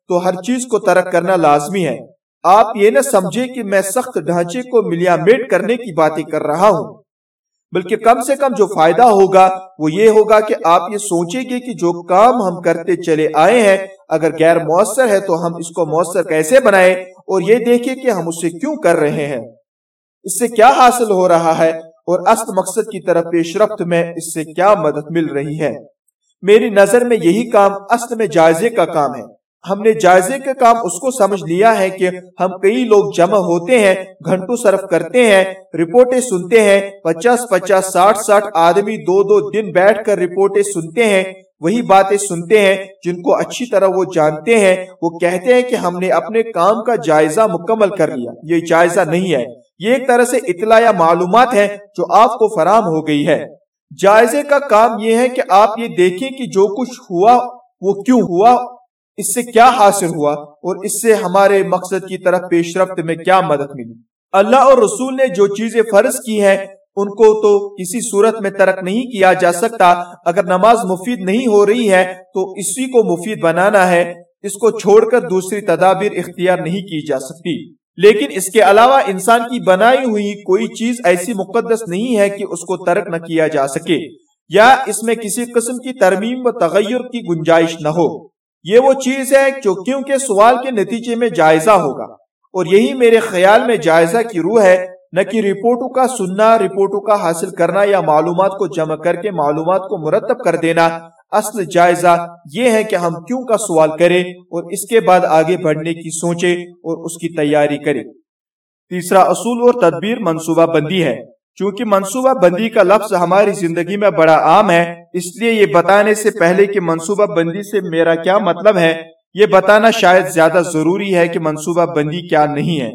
تو ہر چیز کو ترک کرنا لازمی ہے۔ آپ یہ نہ سمجھے کہ میں سخت ڈھانچے کو ملیامیٹ کرنے کی باتیں کر رہا ہوں، بلکہ کم سے کم جو فائدہ ہوگا وہ یہ ہوگا کہ آپ یہ سوچیں گے کہ جو کام ہم کرتے چلے آئے ہیں اگر غیر مؤثر ہے تو ہم اس کو مؤثر کیسے بنائیں، اور یہ دیکھیں کہ ہم اسے کیوں کر رہے ہیں، اس سے کیا حاصل ہو رہا ہے، اور اصل مقصد کی طرف پیش رفت میں اس سے کیا مدد مل رہی ہے۔ میری نظر میں یہی کام اصل میں جائزے کا کام ہے۔ ہم نے جائزے کا کام اس کو سمجھ لیا ہے کہ ہم کئی لوگ جمع ہوتے ہیں، گھنٹوں صرف کرتے ہیں، رپورٹیں سنتے ہیں، پچاس پچاس ساٹھ ساٹھ آدمی دو دو دن بیٹھ کر رپورٹیں سنتے ہیں، وہی باتیں سنتے ہیں جن کو اچھی طرح وہ جانتے ہیں، وہ کہتے ہیں کہ ہم نے اپنے کام کا جائزہ مکمل کر لیا۔ یہ جائزہ نہیں ہے، یہ ایک طرح سے اطلاع یا معلومات ہے جو آپ کو فراہم ہو گئی ہے۔ جائزے کا کام یہ ہے کہ آپ یہ دیکھیں کہ جو کچھ ہوا وہ کیوں ہوا، اس سے کیا حاصل ہوا، اور اس سے ہمارے مقصد کی طرف پیش رفت میں کیا مدد ملی۔ اللہ اور رسول نے جو چیزیں فرض کی ہیں ان کو تو کسی صورت میں ترک نہیں کیا جا سکتا۔ اگر نماز مفید نہیں ہو رہی ہے تو اسی کو مفید بنانا ہے، اس کو چھوڑ کر دوسری تدابیر اختیار نہیں کی جا سکتی۔ لیکن اس کے علاوہ انسان کی بنائی ہوئی کوئی چیز ایسی مقدس نہیں ہے کہ اس کو ترک نہ کیا جا سکے، یا اس میں کسی قسم کی ترمیم و تغیر کی گنجائش نہ ہو۔ یہ وہ چیز ہے جو کیونکہ سوال کے نتیجے میں جائزہ ہوگا، اور یہی میرے خیال میں جائزہ کی روح ہے، نہ کہ رپورٹوں کا سننا، رپورٹوں کا حاصل کرنا یا معلومات کو جمع کر کے معلومات کو مرتب کر دینا۔ اصل جائزہ یہ ہے کہ ہم کیوں کا سوال کریں اور اس کے بعد آگے بڑھنے کی سوچیں اور اس کی تیاری کریں۔ تیسرا اصول اور تدبیر منصوبہ بندی ہے۔ چونکہ منصوبہ بندی کا لفظ ہماری زندگی میں بڑا عام ہے، اس لیے یہ بتانے سے پہلے کہ منصوبہ بندی سے میرا کیا مطلب ہے، یہ بتانا شاید زیادہ ضروری ہے کہ منصوبہ بندی کیا نہیں ہے۔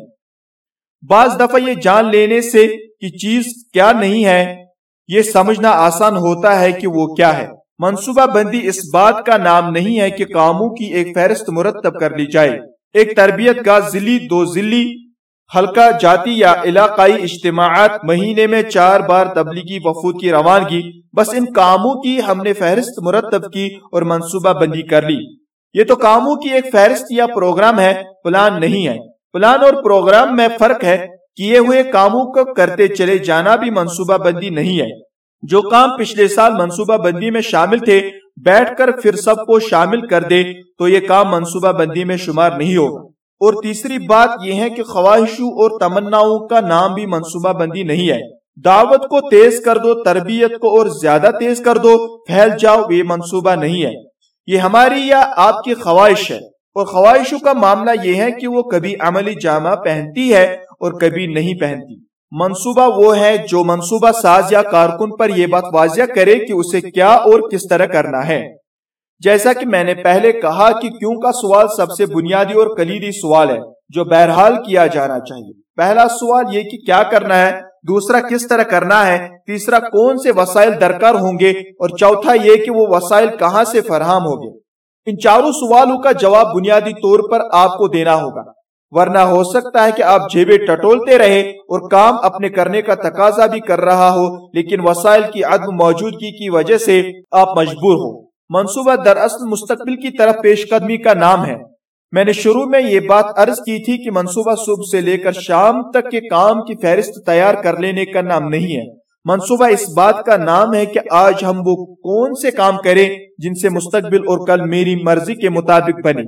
بعض دفعہ یہ جان لینے سے کہ چیز کیا نہیں ہے، یہ سمجھنا آسان ہوتا ہے کہ وہ کیا ہے۔ منصوبہ بندی اس بات کا نام نہیں ہے کہ کاموں کی ایک فہرست مرتب کر لی جائے۔ ایک تربیت گاہ ضلعی، دو ضلعی، حلقہ جاتی یا علاقائی اجتماعات، مہینے میں چار بار تبلیغی وفود کی روانگی، بس ان کاموں کی ہم نے فہرست مرتب کی اور منصوبہ بندی کر لی۔ یہ تو کاموں کی ایک فہرست یا پروگرام ہے، پلان نہیں ہے۔ پلان اور پروگرام میں فرق ہے۔ کیے ہوئے کاموں کو کرتے چلے جانا بھی منصوبہ بندی نہیں ہے۔ جو کام پچھلے سال منصوبہ بندی میں شامل تھے بیٹھ کر پھر سب کو شامل کر دے تو یہ کام منصوبہ بندی میں شمار نہیں ہوگا۔ اور تیسری بات یہ ہے کہ خواہشوں اور تمناؤں کا نام بھی منصوبہ بندی نہیں ہے۔ دعوت کو تیز کر دو، تربیت کو اور زیادہ تیز کر دو، پھیل جاؤ، یہ منصوبہ نہیں ہے۔ یہ ہماری یا آپ کی خواہش ہے، اور خواہشوں کا معاملہ یہ ہے کہ وہ کبھی عملی جامہ پہنتی ہے اور کبھی نہیں پہنتی۔ منصوبہ وہ ہے جو منصوبہ ساز یا کارکن پر یہ بات واضح کرے کہ اسے کیا اور کس طرح کرنا ہے۔ جیسا کہ میں نے پہلے کہا کہ کیوں کا سوال سب سے بنیادی اور کلیدی سوال ہے جو بہرحال کیا جانا چاہیے۔ پہلا سوال یہ کہ کیا کرنا ہے، دوسرا کس طرح کرنا ہے، تیسرا کون سے وسائل درکار ہوں گے، اور چوتھا یہ کہ وہ وسائل کہاں سے فراہم ہوں گے۔ ان چاروں سوالوں کا جواب بنیادی طور پر آپ کو دینا ہوگا، ورنہ ہو سکتا ہے کہ آپ جیبیں ٹٹولتے رہے اور کام اپنے کرنے کا تقاضا بھی کر رہا ہو لیکن وسائل کی عدم موجودگی کی وجہ سے آپ مجبور ہو۔ منصوبہ دراصل مستقبل کی طرف پیش قدمی کا نام ہے۔ میں نے شروع میں یہ بات عرض کی تھی کہ منصوبہ صبح سے لے کر شام تک کے کام کی فہرست تیار کر لینے کا نام نہیں ہے۔ منصوبہ اس بات کا نام ہے کہ آج ہم وہ کون سے کام کریں جن سے مستقبل اور کل میری مرضی کے مطابق بنے۔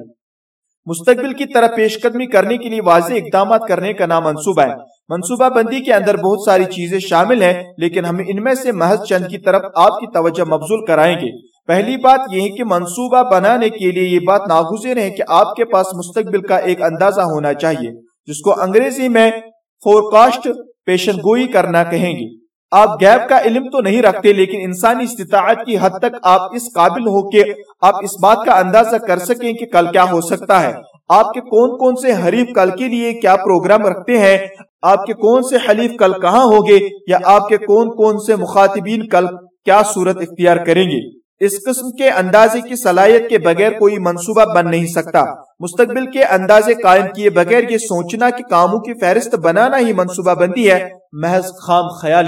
مستقبل کی طرف پیش قدمی کرنے کے لیے واضح اقدامات کرنے کا نام منصوبہ ہے۔ منصوبہ بندی کے اندر بہت ساری چیزیں شامل ہیں، لیکن ہم ان میں سے محض چند کی طرف آپ کی توجہ مبذول کرائیں گے۔ پہلی بات یہ ہے کہ منصوبہ بنانے کے لیے یہ بات ناگزیر ہے کہ آپ کے پاس مستقبل کا ایک اندازہ ہونا چاہیے، جس کو انگریزی میں فورکاسٹ، پیشن گوئی کرنا کہیں گے۔ آپ غیب کا علم تو نہیں رکھتے، لیکن انسانی استطاعت کی حد تک آپ اس قابل ہو کہ آپ اس بات کا اندازہ کر سکیں کہ کل کیا ہو سکتا ہے۔ آپ کے کون کون سے حریف کل کے لیے کیا پروگرام رکھتے ہیں، آپ کے کون سے حلیف کل کہاں ہوگے، یا آپ کے کون کون سے مخاطبین کل کیا صورت اختیار کریں گے۔ اس قسم کے اندازے کی صلاحیت کے بغیر کوئی منصوبہ بن نہیں سکتا۔ مستقبل کے اندازے قائم کیے بغیر یہ سوچنا کہ کاموں کی فہرست بنانا ہی منصوبہ بندی ہے، محض خام خیالی ہے۔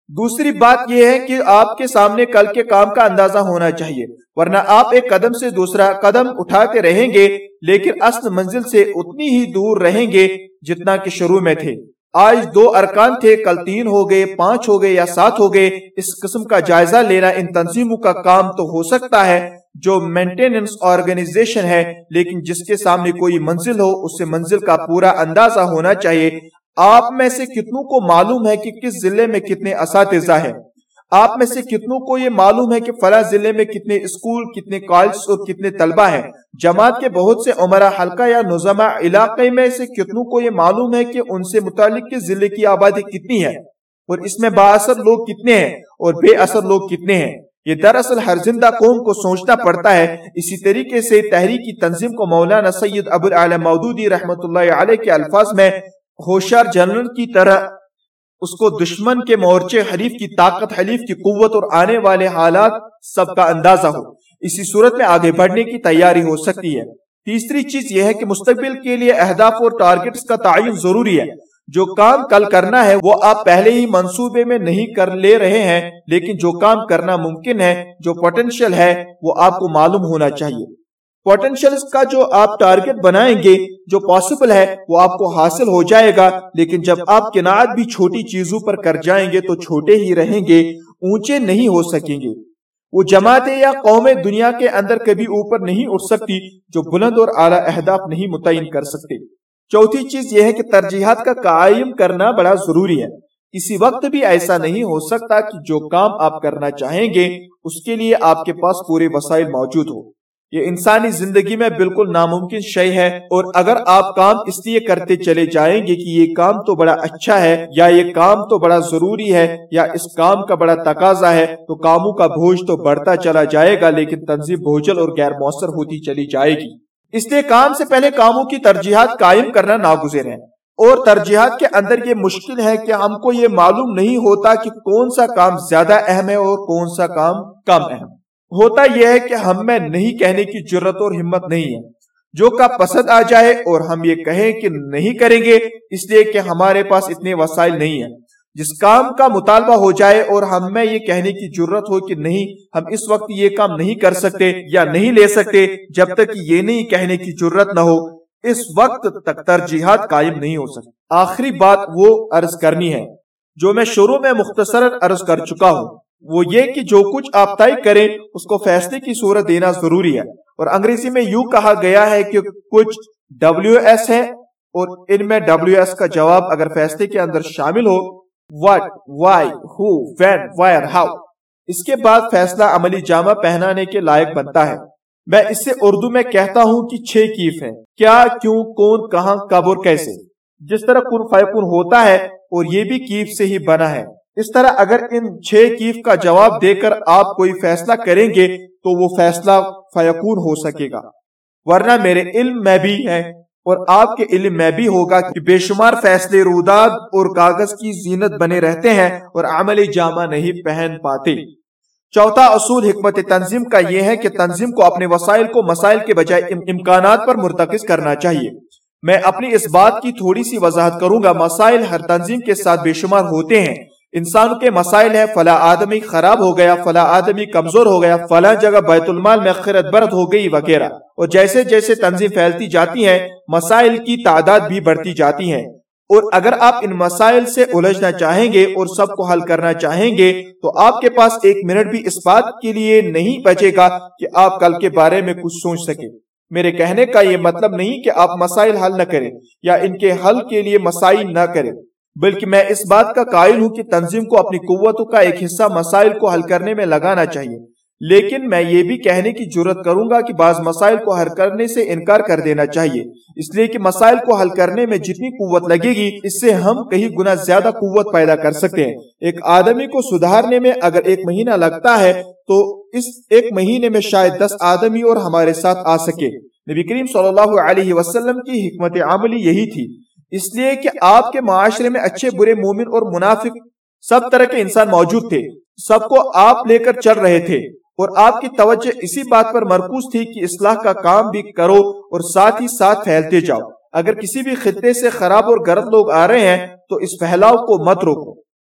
دوسری بات یہ ہے کہ آپ کے سامنے کل کے کام کا اندازہ ہونا چاہیے، ورنہ آپ ایک قدم سے دوسرا قدم اٹھاتے رہیں گے لیکن اصل منزل سے اتنی ہی دور رہیں گے جتنا کہ شروع میں تھے۔ آج دو ارکان تھے، کل تین ہو گئے، پانچ ہو گئے یا سات ہو گئے۔ اس قسم کا جائزہ لینا ان تنظیموں کا کام تو ہو سکتا ہے جو مینٹیننس آرگنائزیشن ہے، لیکن جس کے سامنے کوئی منزل ہو اسے منزل کا پورا اندازہ ہونا چاہیے۔ آپ میں سے کتنوں کو معلوم ہے کہ کس ضلع میں کتنے اساتذہ ہیں؟ آپ میں سے کتنوں کو یہ معلوم ہے کہ فلاں ضلع میں کتنے اسکول، کتنے کالج اور کتنے طلبہ ہیں؟ جماعت کے بہت سے عمرہ حلقہ یا نظامہ علاقے میں سے کتنوں کو یہ معلوم ہے کہ ان سے متعلق کس ضلع کی آبادی کتنی ہے اور اس میں بااثر لوگ کتنے ہیں اور بے اثر لوگ کتنے ہیں؟ یہ دراصل ہر زندہ قوم کو سوچنا پڑتا ہے۔ اسی طریقے سے تحریکی تنظیم کو مولانا سید ابو الاعلی مودودی رحمۃ اللہ علیہ کے الفاظ میں ہوشیار جنرل کی طرح اس کو دشمن کے مورچے، حریف کی طاقت، حلیف کی قوت اور آنے والے حالات سب کا اندازہ ہو، اسی صورت میں آگے بڑھنے کی تیاری ہو سکتی ہے۔ تیسری چیز یہ ہے کہ مستقبل کے لیے اہداف اور ٹارگٹس کا تعین ضروری ہے۔ جو کام کل کرنا ہے وہ آپ پہلے ہی منصوبے میں نہیں کر لے رہے ہیں، لیکن جو کام کرنا ممکن ہے، جو پوٹینشیل ہے، وہ آپ کو معلوم ہونا چاہیے۔ پوٹینشیلز کا جو آپ ٹارگٹ بنائیں گے، جو پاسبل ہے، وہ آپ کو حاصل ہو جائے گا، لیکن جب آپ قناعت بھی چھوٹی چیزوں پر کر جائیں گے تو چھوٹے ہی رہیں گے، اونچے نہیں ہو سکیں گے۔ وہ جماعتیں یا قومیں دنیا کے اندر کبھی اوپر نہیں اٹھ سکتی جو بلند اور اعلیٰ اہداف نہیں متعین کر سکتے۔ چوتھی چیز یہ ہے کہ ترجیحات کا قائم کرنا بڑا ضروری ہے۔ کسی وقت بھی ایسا نہیں ہو سکتا کہ جو کام آپ کرنا چاہیں گے اس کے لیے آپ کے پاس پورے وسائل موجود ہو۔ یہ انسانی زندگی میں بالکل ناممکن شے ہے، اور اگر آپ کام اس لیے کرتے چلے جائیں گے کہ یہ کام تو بڑا اچھا ہے یا یہ کام تو بڑا ضروری ہے یا اس کام کا بڑا تقاضا ہے، تو کاموں کا بوجھ تو بڑھتا چلا جائے گا لیکن تنظیم بوجھل اور غیر مؤثر ہوتی چلی جائے گی۔ اس لیے کام سے پہلے کاموں کی ترجیحات قائم کرنا ناگزیر ہے، اور ترجیحات کے اندر یہ مشکل ہے کہ ہم کو یہ معلوم نہیں ہوتا کہ کون سا کام زیادہ اہم ہے اور کون سا کام کم اہم۔ ہوتا یہ ہے کہ ہم میں نہیں کہنے کی جرت اور ہمت نہیں ہے۔ جو کا پسند آ جائے اور ہم یہ کہیں کہ نہیں کریں گے اس لیے کہ ہمارے پاس اتنے وسائل نہیں ہیں۔ جس کام کا مطالبہ ہو جائے اور ہم میں یہ کہنے کی جرت ہو کہ نہیں، ہم اس وقت یہ کام نہیں کر سکتے یا نہیں لے سکتے جب تک کہ یہ نہیں کہنے کی جرت نہ ہو، اس وقت تک ترجیحات قائم نہیں ہو سکتی۔ آخری بات وہ عرض کرنی ہے جو میں شروع میں مختصراً عرض کر چکا ہوں، وہ یہ کہ جو کچھ آپ طے کریں اس کو فیصلے کی صورت دینا ضروری ہے، اور انگریزی میں یوں کہا گیا ہے کہ کچھ ڈبلیو ایس ہے اور ان میں ڈبلیو ایس کا جواب اگر فیصلے کے اندر شامل ہو، what, why, who, when, where, how، اس کے بعد فیصلہ عملی جامہ پہنانے کے لائق بنتا ہے۔ میں اس سے اردو میں کہتا ہوں کہ چھ کیف ہیں: کیا، کیوں، کون، کہاں، کب اور کیسے۔ جس طرح کن فیکون ہوتا ہے اور یہ بھی کیف سے ہی بنا ہے، اس طرح اگر ان چھ کیف کا جواب دے کر آپ کوئی فیصلہ کریں گے تو وہ فیصلہ فیکون ہو سکے گا، ورنہ میرے علم میں بھی ہے اور آپ کے علم میں بھی ہوگا کہ بے شمار فیصلے روداد اور کاغذ کی زینت بنے رہتے ہیں اور عملی جامہ نہیں پہن پاتے۔ چوتھا اصول حکمت تنظیم کا یہ ہے کہ تنظیم کو اپنے وسائل کو مسائل کے بجائے امکانات پر مرتکز کرنا چاہیے۔ میں اپنی اس بات کی تھوڑی سی وضاحت کروں گا۔ مسائل ہر تنظیم کے ساتھ بے شمار ہوتے ہیں۔ انسانوں کے مسائل ہے، فلاں آدمی خراب ہو گیا، فلاں آدمی کمزور ہو گیا، فلاں جگہ بیت المال میں خرد برد ہو گئی وغیرہ، اور جیسے جیسے تنظیم پھیلتی جاتی ہے مسائل کی تعداد بھی بڑھتی جاتی ہے، اور اگر آپ ان مسائل سے الجھنا چاہیں گے اور سب کو حل کرنا چاہیں گے تو آپ کے پاس ایک منٹ بھی اس بات کے لیے نہیں بچے گا کہ آپ کل کے بارے میں کچھ سوچ سکیں۔ میرے کہنے کا یہ مطلب نہیں کہ آپ مسائل حل نہ کریں یا ان کے حل کے لیے مسائل نہ کریں، بلکہ میں اس بات کا قائل ہوں کہ تنظیم کو اپنی قوتوں کا ایک حصہ مسائل کو حل کرنے میں لگانا چاہیے، لیکن میں یہ بھی کہنے کی جرات کروں گا کہ بعض مسائل کو حل کرنے سے انکار کر دینا چاہیے، اس لیے کہ مسائل کو حل کرنے میں جتنی قوت لگے گی اس سے ہم کئی گنا زیادہ قوت پیدا کر سکتے ہیں۔ ایک آدمی کو سدھارنے میں اگر ایک مہینہ لگتا ہے تو اس ایک مہینے میں شاید دس آدمی اور ہمارے ساتھ آ سکے۔ نبی کریم صلی اللہ علیہ وسلم کی حکمت عملی یہی تھی، اس لیے کہ آپ کے معاشرے میں اچھے برے، مومن اور منافق سب طرح کے انسان موجود تھے، سب کو آپ لے کر چل رہے تھے، اور آپ کی توجہ اسی بات پر مرکوز تھی کہ اصلاح کا کام بھی کرو اور ساتھ ہی ساتھ پھیلتے جاؤ۔ اگر کسی بھی خطے سے خراب اور غلط لوگ آ رہے ہیں تو اس پھیلاؤ کو مت روکو۔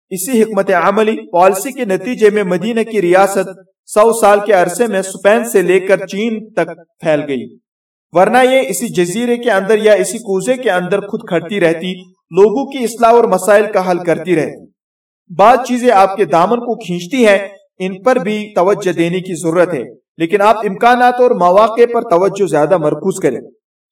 इसी हिकमत अमली पॉलिसी के नतीजे में मदीना की रियासत सौ साल के अरसे में स्पेन से लेकर चीन तक फैल गई, वरना ये इसी जजीरे के अंदर या इसी कूजे के अंदर खुद खड़ती रहती, लोगों की इस्लाह और मसाइल का हल करती रहती। बाद चीजें आपके दामन को खींचती हैं, इन पर भी तवज्जो देने की जरूरत है, लेकिन आप इम्कानात और मौके पर तवज्जो ज्यादा मरकूज करें,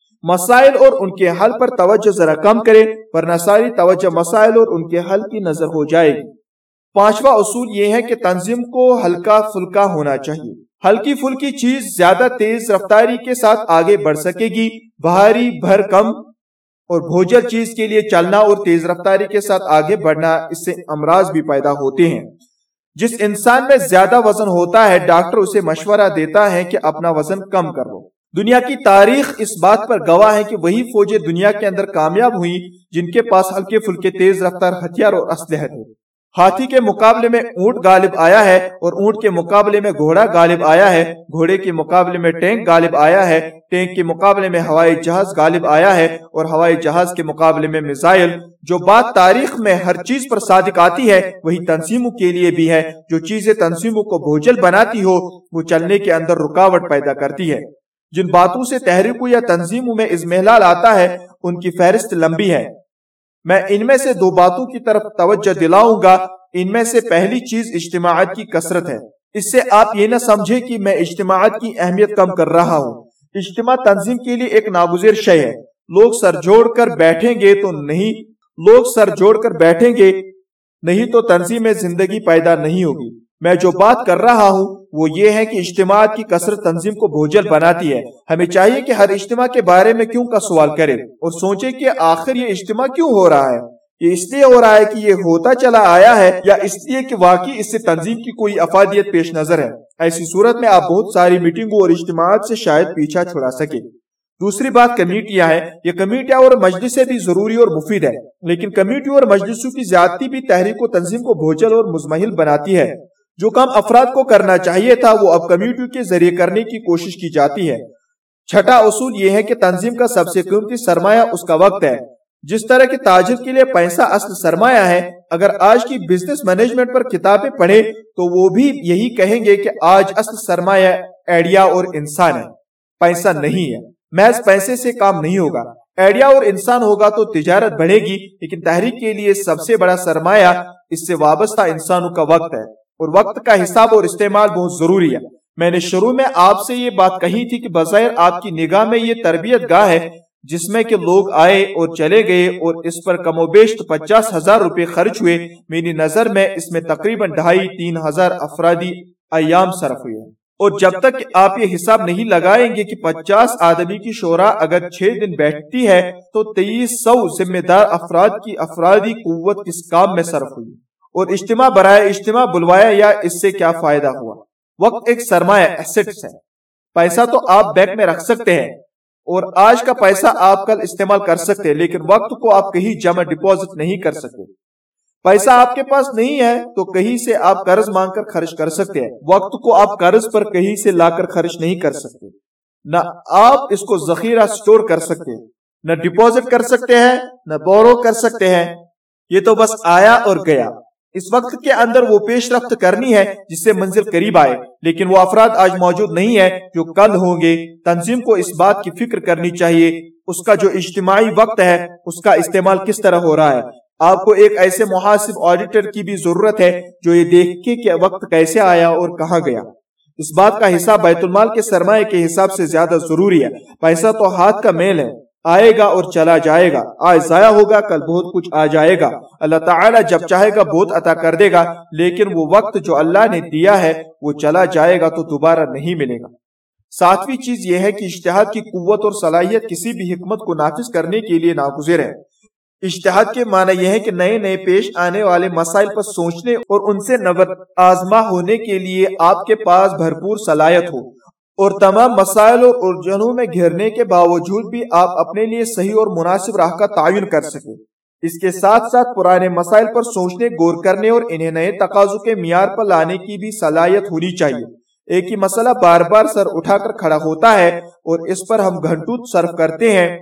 मसाइल और उनके हल पर तवज्जो जरा कम करें, वरना सारी तवज्जो मसाइल और उनके हल की नजर हो जाएगी। पांचवा उसूल ये है कि तंजीम को हल्का फुल्का होना चाहिए। हल्की फुल्की चीज ज्यादा तेज रफ्तारी के साथ आगे बढ़ सकेगी, भारी भरकम और भोजल चीज के लिए चलना और तेज रफ्तारी के साथ आगे बढ़ना, इससे अमराज भी पैदा होते हैं। जिस इंसान में ज्यादा वजन होता है, डॉक्टर उसे मशवरा देता है कि अपना वजन कम कर लो। दुनिया की तारीख इस बात पर गवाह है कि वही फौजें दुनिया के अंदर कामयाब हुई जिनके पास हल्के फुल्के तेज रफ्तार हथियार और असलहे थे। हाथी के मुकाबले में ऊंट गालिब आया है और ऊंट के मुकाबले में घोड़ा गालिब आया है, घोड़े के मुकाबले में टैंक गालिब आया है, टैंक के मुकाबले में हवाई जहाज गालिब आया है और हवाई जहाज के मुकाबले में मिसाइल। जो बात तारीख में हर चीज पर सादिक आती है, वही तंजीमों के लिए भी है। जो चीजें तंजीमों को बोझल बनाती हो, वो चलने के अंदर रुकावट पैदा करती है। जिन बातों से तहरीकों या तंजीमों में इज़्मेहलाल आता है, उनकी फहरिस्त लंबी है। मैं इनमें से दो बातों की तरफ तवज्जो दिलाऊंगा। इनमें से पहली चीज इज्तिमाअत की कसरत है। इससे आप ये न समझे कि मैं इज्तिमाअत की अहमियत कम कर रहा हूँ। इज्तिमा तंजीम के लिए एक नागुज़िर शय है। लोग सर जोड़ कर बैठेंगे तो नहीं लोग सर जोड़ कर बैठेंगे नहीं तो तंजीम में जिंदगी पैदा नहीं होगी। मैं जो बात कर रहा हूँ वो ये है कि इज्तिमाअत की कसरत तंजीम को बोझल बनाती है। हमें चाहिए कि हर इज्तिमा के बारे में क्यों का सवाल करें और सोचे कि आखिर ये इज्तिमा क्यों हो रहा है। ये इसलिए हो रहा है कि ये होता चला आया है या इसलिए कि वाकई इससे तंजीम की कोई अफादियत पेश नजर है। ऐसी सूरत में आप बहुत सारी मीटिंगों और इज्तिमाअत से शायद पीछा छुड़ा सके। दूसरी बात कमेटियां हैं। ये कमेटियां और मजलिसें भी जरूरी और मुफीद है, लेकिन कमेटियों और मजलिसों की ज्यादती भी तहरीक व तंजीम को बोझल और मुजमहिल बनाती है। जो काम अफराद को करना चाहिए था वो अब कमेटियों के जरिए करने की कोशिश की जाती है। छठा उसूल ये है कि तंजीम का सबसे कीमती सरमाया उसका वक्त है। जिस तरह के ताजिर के लिए पैसा असल सरमाया है, अगर आज की बिजनेस मैनेजमेंट पर किताबें पढ़े तो वो भी यही कहेंगे कि आज असल सरमाया आइडिया और इंसान है, पैसा नहीं है। महज पैसे से काम नहीं होगा। आइडिया और इंसान होगा तो तिजारत बढ़ेगी, लेकिन तहरीक के लिए सबसे बड़ा सरमाया इससे वाबस्ता इंसानों का वक्त है और वक्त का हिसाब और इस्तेमाल बहुत जरूरी है। मैंने शुरू में आपसे ये बात कही थी कि बज़ाहिर आपकी निगाह में ये तरबियत गाह है जिसमें कि लोग आए और चले गए और इस पर कमोबेश तो पचास हजार रुपए खर्च हुए। मेरी नजर में इसमें तकरीबन ढाई तीन हजार अफरादी अयाम सरफ हुए और जब तक आप ये हिसाब नहीं लगाएंगे कि पचास आदमी की शोरा अगर छह दिन बैठती है तो तेईस सौ जिम्मेदार अफराद की अफरादी कुव्वत किस काम में सरफ हुई और इज्तिमा बराए इज्तिमा बुलवाया या इससे क्या फायदा हुआ। वक्त एक सरमाया एसेट्स है। पैसा तो आप बैंक में रख सकते हैं और आज का पैसा आप कल इस्तेमाल कर सकते हैं, लेकिन वक्त को आप कहीं जमा डिपॉजिट नहीं कर सकते। पैसा आपके पास नहीं है तो कहीं से आप कर्ज मांग कर खर्च कर सकते हैं। वक्त को आप कर्ज पर कहीं से लाकर खर्च नहीं कर सकते। न आप इसको जखीरा स्टोर कर सकते हैं, न डिपॉजिट कर सकते हैं, न बोरो कर सकते हैं। ये तो बस आया और गया। इस वक्त के अंदर वो पेशरफ्त करनी है जिससे मंजिल करीब आए, लेकिन वो अफराद आज मौजूद नहीं है जो कल होंगे। तंजीम को इस बात की फिक्र करनी चाहिए उसका जो इज्तिमाई वक्त है उसका इस्तेमाल किस तरह हो रहा है। आपको एक ऐसे मुहासिब ऑडिटर की भी जरूरत है जो ये देखे कि वक्त कैसे आया और कहाँ गया। इस बात का हिसाब बैतुल माल के सरमाए के हिसाब से ज्यादा जरूरी है। पैसा तो हाथ का मेल है, आएगा और चला जाएगा। आज जाया होगा, कल बहुत कुछ आ जाएगा। अल्लाह ताला जब चाहेगा बहुत अता कर देगा, लेकिन वो वक्त जो अल्लाह ने दिया है वो चला जाएगा तो दोबारा नहीं मिलेगा। सातवीं चीज ये है कि इज्तिहाद की कुव्वत और सलाहियत किसी भी हिकमत को नाफिज करने के लिए नागुज़िर है। इज्तिहाद के माना यह है कि नए नए पेश आने वाले मसाइल पर सोचने और उनसे नवर आजमा होने के लिए आपके पास भरपूर सलाहियत हो और तमाम मसाइल और उलझनों में घिरने के बावजूद भी आप अपने लिए सही और मुनासिब राह का तायुन कर सके। इसके साथ साथ पुराने मसाइल पर सोचने, गौर करने और इन्हें नए तकाज़ों के मियार पर लाने की भी सलाहियत होनी चाहिए। एक ही मसला बार बार सर उठाकर खड़ा होता है और इस पर हम घंटों सर्फ करते हैं।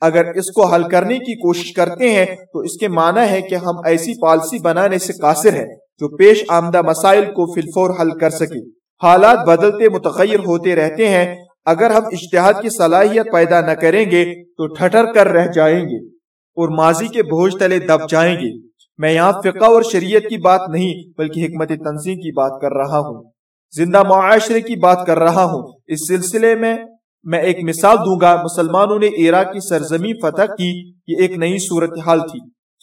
اگر اس کو حل کرنے کی کوشش کرتے ہیں تو اس کے معنی ہے کہ ہم ایسی پالیسی بنانے سے قاصر ہیں جو پیش آمدہ مسائل کو فی الفور حل کر سکے۔ حالات بدلتے متغیر ہوتے رہتے ہیں، اگر ہم اجتہاد کی صلاحیت پیدا نہ کریں گے تو ٹھٹر کر رہ جائیں گے اور ماضی کے بوجھ تلے دب جائیں گے۔ میں یہاں فقہ اور شریعت کی بات نہیں بلکہ حکمت تنظیم کی بات کر رہا ہوں، زندہ معاشرے کی بات کر رہا ہوں۔ اس سلسلے میں میں ایک مثال دوں گا۔ مسلمانوں نے عراق کی سرزمین فتح کی، یہ ایک نئی صورتحال تھی۔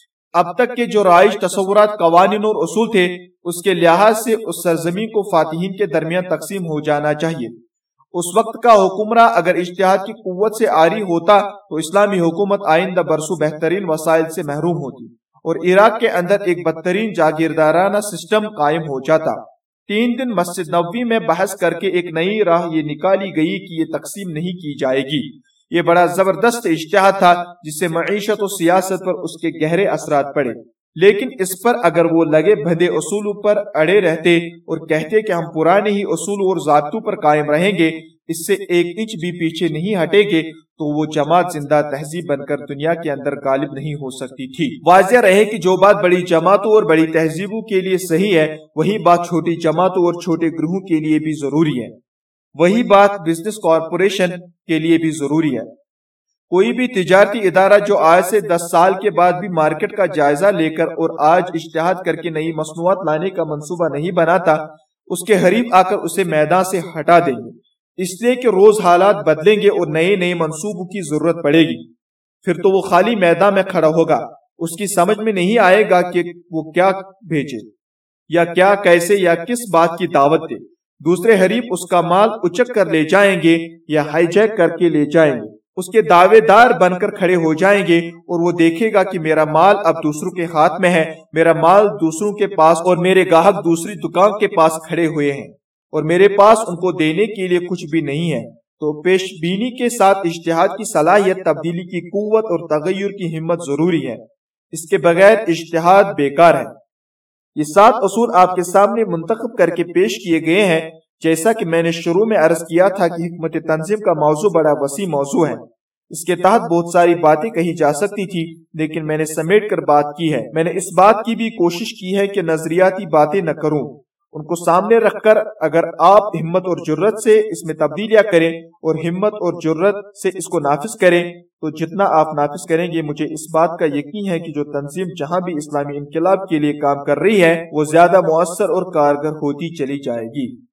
اب تک کے جو رائج تصورات، قوانین اور اصول تھے، اس کے لحاظ سے اس سرزمین کو فاتحین کے درمیان تقسیم ہو جانا چاہیے۔ اس وقت کا حکمراں اگر اجتہاد کی قوت سے عاری ہوتا تو اسلامی حکومت آئندہ برسوں بہترین وسائل سے محروم ہوتی اور عراق کے اندر ایک بدترین جاگیردارانہ سسٹم قائم ہو جاتا۔ تین دن مسجد نبوی میں بحث کر کے ایک نئی راہ یہ نکالی گئی کہ یہ تقسیم نہیں کی جائے گی۔ یہ بڑا زبردست اجتہاد تھا جس سے معیشت و سیاست پر اس کے گہرے اثرات پڑے، لیکن اس پر اگر وہ لگے بھدے اصولوں پر اڑے رہتے اور کہتے کہ ہم پرانے ہی اصول اور ضابطوں پر قائم رہیں گے، اس سے ایک انچ بھی پیچھے نہیں ہٹیں گے، تو وہ جماعت زندہ تہذیب بن کر دنیا کے اندر غالب نہیں ہو سکتی تھی۔ واضح رہے کہ جو بات بڑی جماعتوں اور بڑی تہذیبوں کے لیے صحیح ہے، وہی بات چھوٹی جماعتوں اور چھوٹے گروہوں کے لیے بھی ضروری ہے، وہی بات بزنس کارپوریشن کے لیے بھی ضروری ہے۔ کوئی بھی تجارتی ادارہ جو آج سے دس سال کے بعد بھی مارکیٹ کا جائزہ لے کر اور آج اجتہاد کر کے نئی مصنوعات لانے کا منصوبہ نہیں بناتا، اس کے حریف آ کر اسے میدان سے ہٹا دیں گے، اس لیے کہ روز حالات بدلیں گے اور نئے نئے منصوبوں کی ضرورت پڑے گی۔ پھر تو وہ خالی میدان میں کھڑا ہوگا، اس کی سمجھ میں نہیں آئے گا کہ وہ کیا بھیجے یا کیا، کیسے یا کس بات کی دعوت دے۔ دوسرے حریف اس کا مال اچک کر لے جائیں گے یا ہائی جیک کر کے لے جائیں گے، اس کے دعوے دار بن کر کھڑے ہو جائیں گے اور وہ دیکھے گا کہ میرا مال اب دوسروں کے ہاتھ میں ہے، میرا مال دوسروں کے پاس اور میرے گاہک دوسری دکان کے پاس کھڑے ہوئے ہیں اور میرے پاس ان کو دینے کے لیے کچھ بھی نہیں ہے۔ تو پیش بینی کے ساتھ اجتہاد کی صلاحیت، تبدیلی کی قوت اور تغیر کی ہمت ضروری ہے، اس کے بغیر اجتہاد بیکار ہے۔ یہ سات اصول آپ کے سامنے منتخب کر کے پیش کیے گئے ہیں۔ جیسا کہ میں نے شروع میں عرض کیا تھا کہ حکمت تنظیم کا موضوع بڑا وسیع موضوع ہے، اس کے تحت بہت ساری باتیں کہی جا سکتی تھی، لیکن میں نے سمیٹ کر بات کی ہے۔ میں نے اس بات کی بھی کوشش کی ہے کہ نظریاتی باتیں نہ کروں، ان کو سامنے رکھ کر اگر آپ ہمت اور جرت سے اس میں تبدیلیاں کریں اور ہمت اور جرت سے اس کو نافذ کریں، تو جتنا آپ نافذ کریں گے، مجھے اس بات کا یقین ہے کہ جو تنظیم جہاں بھی اسلامی انقلاب کے لیے کام کر رہی ہے، وہ زیادہ مؤثر اور کارگر ہوتی چلی جائے گی۔